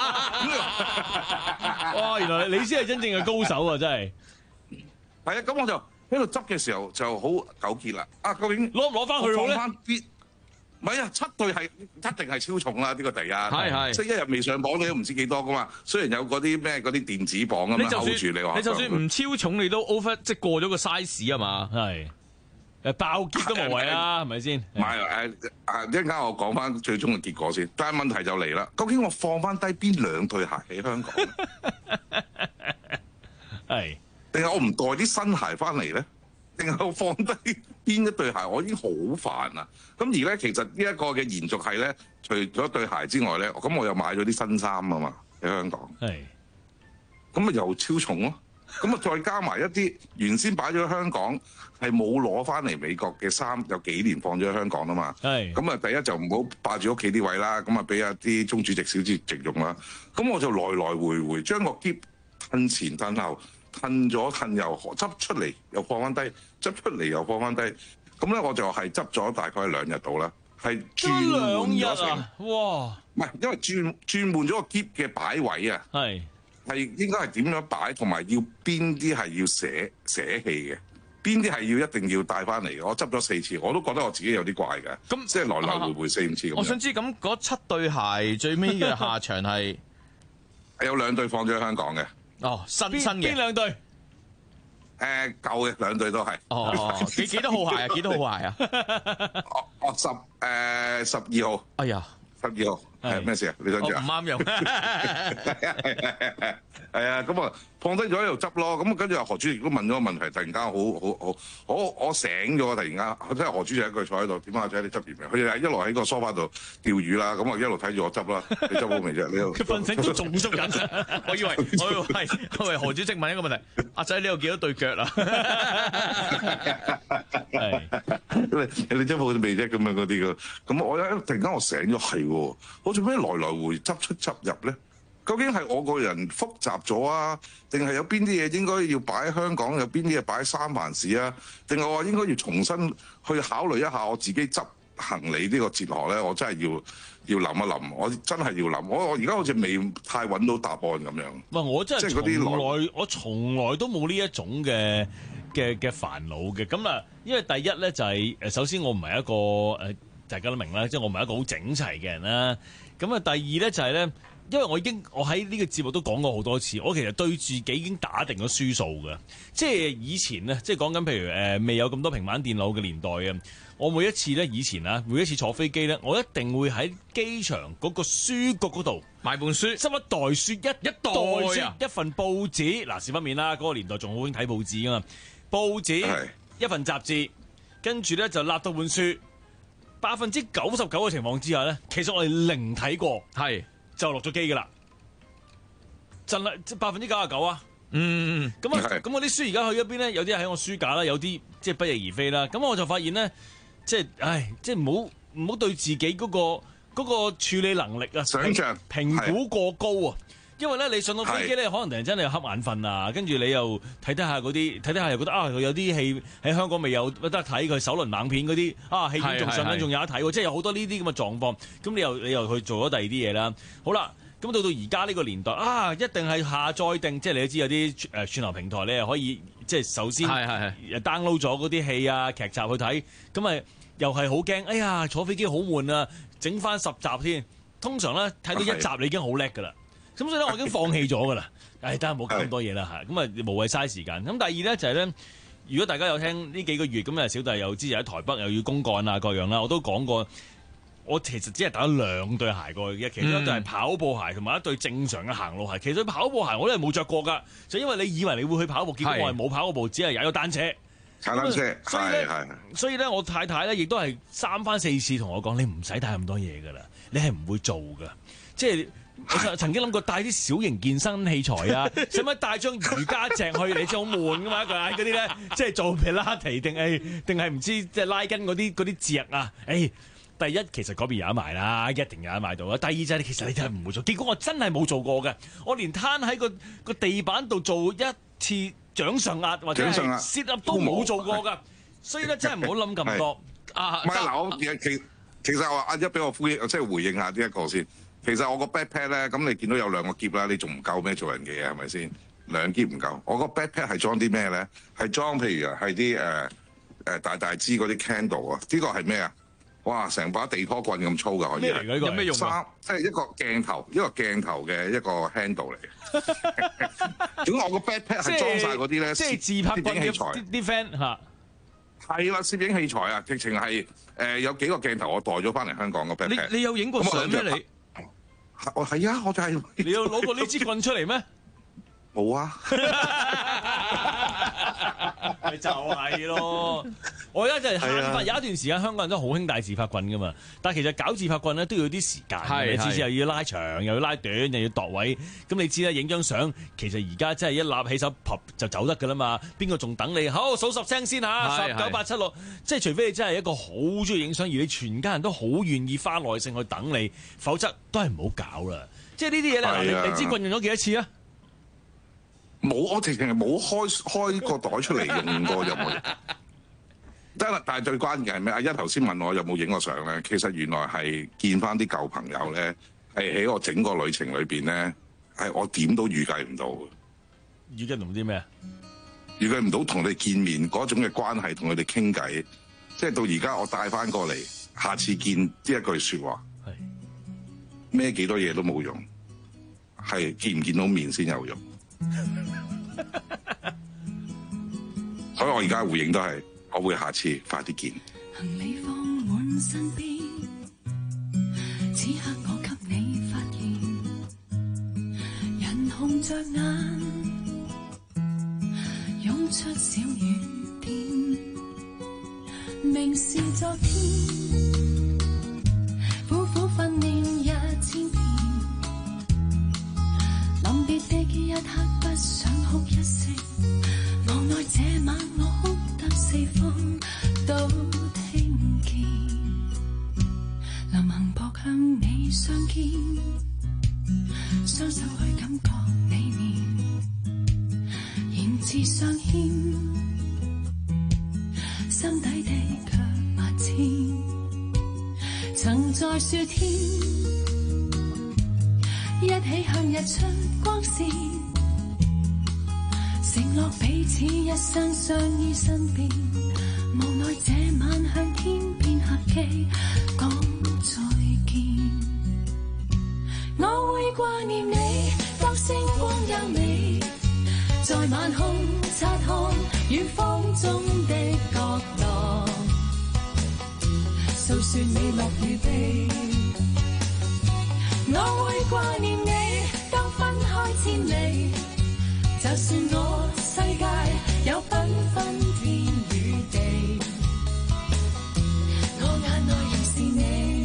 哇！原來你先係真正嘅高手啊！真係。 係啊，咁我就喺度執嘅時候就好糾結啦。究竟攞唔攞翻去好咧？ 放翻啲唔係啊，7對係一定係超重啦，呢個第一。 係即係一日未上磅你都唔知幾多噶嘛。雖然有嗰啲咩嗰啲電子磅咁樣 hold 住你話。 你就算唔超重，你都 over 即係過咗個 size 啊嘛。 係爆結都無謂啦，係咪先？ 唔係一陣間我講翻最終嘅結果先。但係問題就嚟啦，究竟我放翻低邊2對鞋喺香港？ 係。 定係我唔帶啲新鞋翻嚟咧？定係我放低邊一對鞋？我已經好煩啦。咁而咧，其實呢一個嘅延續係咧，除咗對鞋之外咧，咁我又買咗啲新衫啊嘛喺香港。 係。 咁咪又超重咯。咁啊，再加埋一啲原先擺咗喺香港係冇攞翻嚟美國嘅衫，有幾年放咗喺香港啊嘛。係。咁啊，第一就唔好霸住屋企啲位啦。咁啊，俾一啲中主席、小主席用啦。咁我就來來回回將個篋褪前褪後。褪咗褪又執出嚟又放翻低，執出嚟又放翻低，咁咧我就係執咗大概2日到啦，係轉換咗成哇！ 唔係因為轉換咗個篋嘅擺位啊，係應該係點樣擺，同埋要邊啲係要捨棄嘅，邊啲係要一定要帶翻嚟嘅。我執咗4次，我都覺得我自己有啲怪嘅，咁即係來來回回4-5次咁。 我想知咁嗰7對鞋最尾嘅下場係有2對放咗喺香港嘅。 新嘅邊2對？ 舊嘅2對都係。 幾多號鞋啊？幾多號鞋啊 ？12號。 哎呀， 12號係咩事啊？你想知啊？ 唔啱用。 係啊，咁啊放低咗喺度執咯。咁跟住何主席都問咗個問題，突然間我醒咗，突然間即係何主席一句坐喺度，點啊仔你執完未？佢哋一路喺個梳化度釣魚啦，咁我一路睇住我執啦。你執好未啫？你佢瞓醒都仲執緊， 我以為係何主席問一個問題，阿仔你有幾多對腳啊？ 你執好未啫？咁樣嗰啲嘅，咁我突然間我醒咗，係喎，我做咩來來回執出執入咧？究竟係我個人複雜咗啊，定係有邊啲嘢應該要擺喺香港，有邊啲嘢擺喺三藩市啊？定係我應該要重新去考慮一下我自己執行李呢個哲學咧？我真係要諗一諗，我真係要諗。我而家好似未太揾到答案咁樣。 唔係我真係即係嗰啲我從來都冇呢一種嘅煩惱嘅。咁啦，因為第一咧就係首先我唔係一個大家都明啦，即係我唔係一個好整齊嘅人啦。咁啊，第二咧就係咧。因為我喺呢個節目都講過好多次，我其實對自己已經打定咗輸數㗎。即係以前咧，即係講緊譬如未有咁多平板電腦嘅年代啊，我每一次咧以前啊，每一次坐飛機咧，我一定會喺機場嗰個書局嗰度買本書， 執一袋書，一袋書，一份報紙。嗱，少不免啦，嗰個年代仲好興睇報紙㗎嘛，報紙一份雜誌，跟住咧就立到本書。99%嘅情況之下咧，其實我哋零睇過，係。就落咗機㗎啦，真係99%啊！咁我啲書而家去咗邊咧？有啲喺我書架啦，有啲即係不翼而飛啦。咁我就發現咧，即係唔好對自己嗰個處理能力啊， 想像評估過高啊！因為咧，你上到飛機咧，可能突然間你又瞌眼瞓啊，跟住你又睇下嗰啲，睇下又覺得啊，有啲戲喺香港未有得睇，佢首輪猛片嗰啲啊，戲院仲上緊，仲有得睇喎，即係有好多呢啲咁嘅狀況。咁你又去做咗第二啲嘢啦。好啦，咁到而家呢個年代啊，一定係下載定，即係你都知有啲串流平台你又可以即係首先 download 咗嗰啲戲啊劇集去睇，咁咪又係好驚，哎呀坐飛機好悶啊，整翻10集添。通常咧睇到一集你已經好叻㗎啦。咁所以咧，我已經放棄咗㗎啦。得冇搞咁多嘢啦嚇，咁啊無謂嘥時間。咁第二咧就係咧，如果大家有聽呢幾個月咁啊，小弟又之前喺台北又要公幹啊各樣啦，我都講過，我其實只係打咗2對鞋過去嘅，其中一對係跑步鞋同埋一對正常嘅行路鞋。其實跑步鞋我都係冇着過㗎，就因為你以為你會去跑步，結果我係冇跑過步，只係踩咗單車。 踩單車， 所以咧，我太太咧亦都係3番4次同我講：你唔使帶咁多嘢㗎啦，你係唔會做㗎，即係。我曾經諗過帶啲小型健身器材啊，使唔使帶張瑜伽席去？你真係好悶噶嘛？嗰啲咧，即係做皮拉提定係唔知即係拉筋嗰啲隻啊？第一其實嗰邊有得賣啦，一定有得賣到啦。第二就係其實你真係唔會做，結果我真係冇做過嘅，我連攤喺個地板度做一次掌上壓或者係 sit up 都冇做過㗎，所以咧真係唔好諗咁多。 唔係嗱，我其實我阿一俾我即係回應下呢一個先。其實我個 backpack 咧，咁你見到有2個篋啦，你仲唔夠咩做人嘅嘢係咪先？2篋唔夠，我個 backpack 係裝啲咩咧？係裝譬如係啲大支嗰啲 candle 啊，呢個係咩啊？哇！成把地拖棍咁粗㗎，可以係有咩用啊？ 即係一個鏡頭嘅一個 handle 嚟嘅。點解我個 backpack 係裝晒嗰啲咧？ 即係自拍棍器材啲 friend 嚇。 係啦，攝影器材啊，直情係有幾個鏡頭，我帶咗翻嚟香港個 backpack。 你有影過相咩你？ 係啊，我就係。 你有攞過呢支棍出嚟咩？ 冇啊。 咪就係咯，我而家就係慳翻。有一段時間香港人都好興帶自拍棍噶嘛，但係其實搞自拍棍咧都要啲時間嘅，你次次又要拉長，又要拉短，又要度位。咁你知啦，影張相其實而家真係一立起手撲就走得噶啦嘛，邊個仲等你？好，數10聲先嚇，10、9、8、7、6，即係除非你真係一個好中意影相，而你全家人都好願意花耐性去等你，否則都係唔好搞啦。即係呢啲嘢咧，你支棍用咗幾多次啊？ 冇，我直情係冇開個袋出嚟用過任何嘢。得啦，但係最關鍵係咩？阿一頭先問我有冇影過相咧，其實原來係見翻啲舊朋友咧，係喺我整個旅程裏邊咧，係我點都預計唔到嘅。 預計唔到啲咩啊？ 預計唔到同你見面嗰種嘅關係，同佢哋傾偈，即係到而家我帶翻過嚟，下次見呢一句説話，孭幾多嘢都冇用，係見唔見到面先有用。所以我而家回應都係，我會下次快啲見。 行李放滿身邊，此刻我給你發現，人紅着眼， 衝出小雨點，明是昨天，苦苦訓練1000遍，臨別的一刻不想哭一聲，無奈這晚我哭得四方都聽見，臨行撲向你相見，雙手去感覺你面，言字相牽，心底的卻萬千。曾在雪天，一起向日出光線，承諾彼此一生相依身邊，無奈這晚向天邊合記講再見。我會掛念你，當星光優美，在晚空察看遠方中的角落，訴說你樂與悲。我會掛念你，當分開千里，就算我世界有繽紛天與地，我眼內仍是你。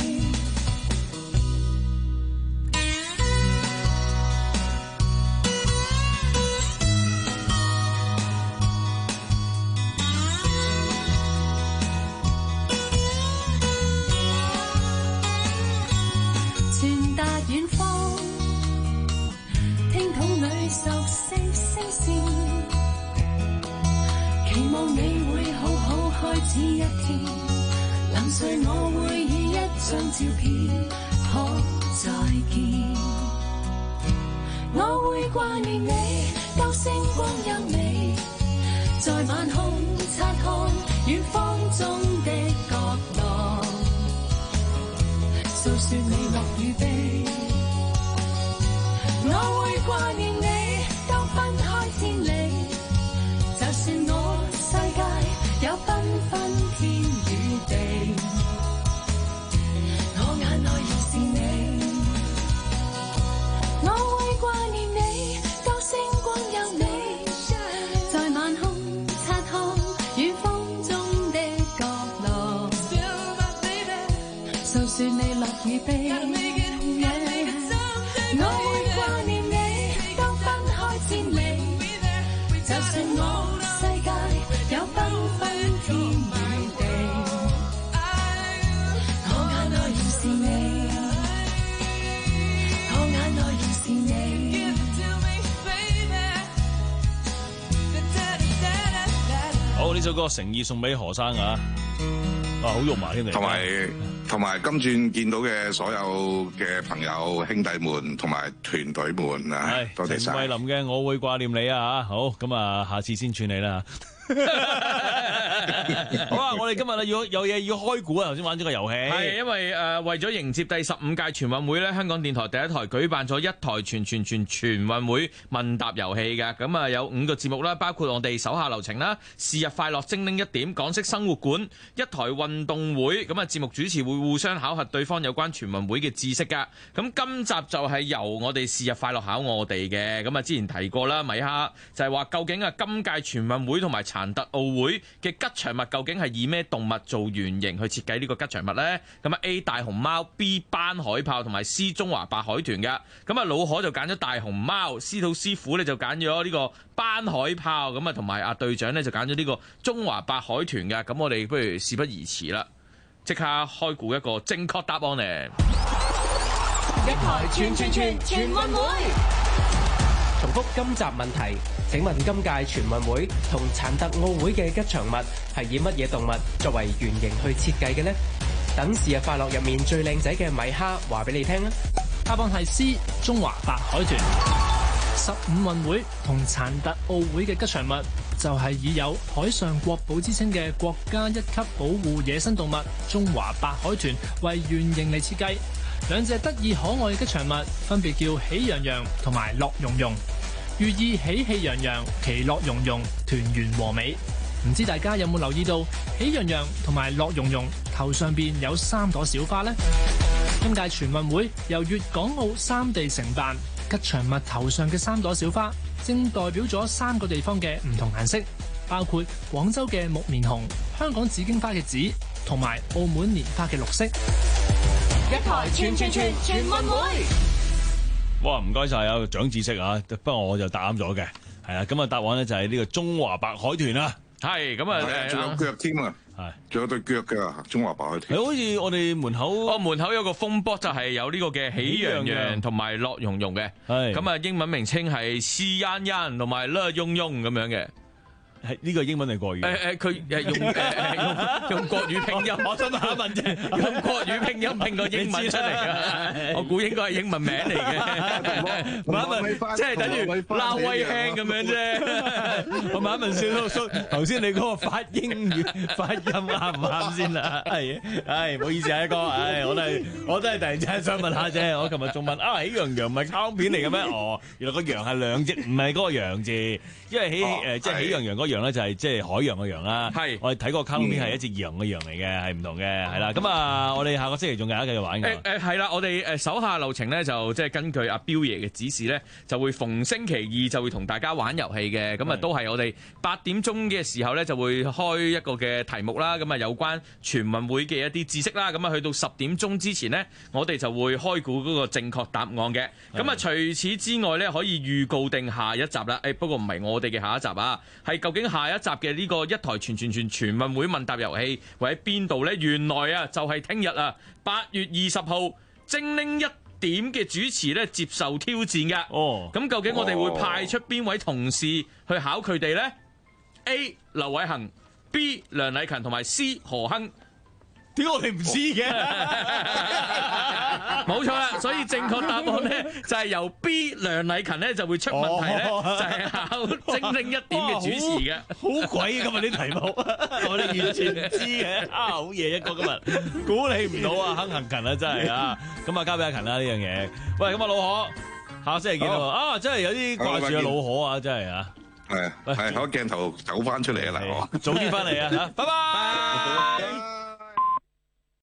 傳達遠方，聽筒裏熟悉聲線，期望你會好好開始一天。臨睡我會以一張照片可再見。我會掛念你，當星光優美，在晚空察看遠方中的角落，訴說你樂與悲。我會掛念你，當分開千里，就算我世界有繽紛天與地，我眼內仍是你。我會掛念你，當星光優美，在晚空察看遠方中的角落，訴說你樂與悲。我會掛念你，當分開千里，就算我世界有繽紛天與地，我眼內仍是你，我眼內仍是你。 好，呢首歌誠意送俾何生啊！好肉麻添嚟。 同埋今轉見到嘅所有嘅朋友兄弟們同埋團隊們啊，多謝晒。 陳慧琳嘅我會掛念你啊嚇，好咁啊，下次先串你啦。好啊！我哋今日咧要有嘢要開估啊！頭先玩咗個遊戲， 係因為為咗迎接第15屆全運會咧，香港電台第一台舉辦咗一台全運會問答遊戲嘅。咁啊有5個節目啦，包括我哋手下留情啦、是日快樂精靈一點、港式生活館、一台運動會。咁啊節目主持會互相考核對方有關全運會嘅知識噶。咁今集就係由我哋是日快樂考我哋嘅。咁啊之前提過啦，米哈就係話究竟啊今屆全運會同埋殘特奧會嘅吉祥物究竟係以咩動物做原型去設計呢個吉祥物呢？咁啊 A 大熊貓、B 斑海豹同埋 C 中華白海豚㗎。咁啊老可就揀咗大熊貓，司徒師傅咧就揀咗呢個斑海豹，咁啊同埋阿隊長咧就揀咗呢個中華白海豚㗎。咁我哋不如事不宜遲啦，即刻開估一個正確答案咧！ 一台全運會。重複今集問題，請問今屆全運會同殘特奧會嘅吉祥物係以乜嘢動物作為原型去設計嘅呢？等是日快樂入面最靚仔嘅米哈話俾你聽啊！ 答案係 C 中華白海豚。15運會同殘特奧會嘅吉祥物就係以有海上國寶之稱嘅國家1級保護野生動物中華白海豚為原型嚟設計。兩隻得意可愛嘅吉祥物分別叫喜洋洋同埋樂融融，寓意喜氣洋洋、其樂融融、團圓和美。唔知大家有冇留意到喜洋洋同埋樂融融頭上邊有3朵小花呢？今屆全運會由粵港澳3地承辦，吉祥物頭上嘅3朵小花正代表咗3個地方嘅唔同顏色， 包括廣州嘅木棉紅、香港紫荊花嘅紫，同埋澳門蓮花嘅綠色。 一台全運會。 哇，唔該晒有長知識啊！不過我就答啱咗嘅，係啦，咁啊答案咧就係呢個中華白海豚啦。 係咁啊， 仲有腳添啊， 係仲有對腳嘅中華白海豚。 係好似我哋門口， 門口有個風波就係有呢個嘅喜洋洋同埋樂融融嘅， 係咁啊英文名稱係詩欣欣同埋樂融融咁樣嘅。 係呢個英文定國語？ 佢用國語拼音， 我想問啫， 用國語拼音拼個英文出嚟嘅，我估應該係英文名嚟嘅。問一問，即係等於撈威輕咁樣啫。 我問一問小叔，頭先你嗰個發英語發音啱唔啱先啦？係，唔好意思啊，哥，我都係突然之間想問下啫。我琴日仲問啊，喜羊羊唔係卡通片嚟嘅咩？哦，原來個羊係兩隻，唔係嗰個羊字，因為即係喜羊羊嗰羊咧就係即係海洋嘅羊啦。 係， 我哋睇個卡通片係一隻羊嘅羊嚟嘅，係唔同嘅，係啦。咁啊，我哋下個星期仲繼續玩嘅。 係啦，我哋手下留情咧就即係根據阿彪爺嘅指示咧，就會逢星期二就會同大家玩遊戲嘅。咁啊都係我哋8點鐘嘅時候咧就會開一個嘅題目啦。咁啊有關全運會嘅一啲知識啦。咁啊去到10點鐘之前呢，我哋就會開估嗰個正確答案嘅。咁啊除此之外咧，可以預告定下一集啦。不過唔係我哋嘅下一集啊，係究竟下一集嘅呢個一台全運會問答遊戲會喺邊度呢？原來啊就係聽日啊8月20號精靈1點嘅主持咧接受挑戰嘅。咁究竟我哋會派出邊位同事去考佢哋呢？ A. 劉偉恒， B. 梁禮勤同埋 C. 何亨。 點解我哋唔知嘅？ 冇錯啦，所以正確答案咧就係由 B 梁禮勤咧就會出問題咧，就係考精靈1點嘅主持嘅。 好鬼今日啲題目，我哋完全唔知嘅。好嘢一個今日，估你唔到啊，亨行勤啊，真係啊！咁啊，交俾阿勤啦呢樣嘢。喂，咁啊，老何，下星期見喎。啊，真係有啲掛住阿老何啊，真係啊。 係，攞鏡頭走翻出嚟啊，嗱， 早啲翻嚟啊，嚇，拜拜。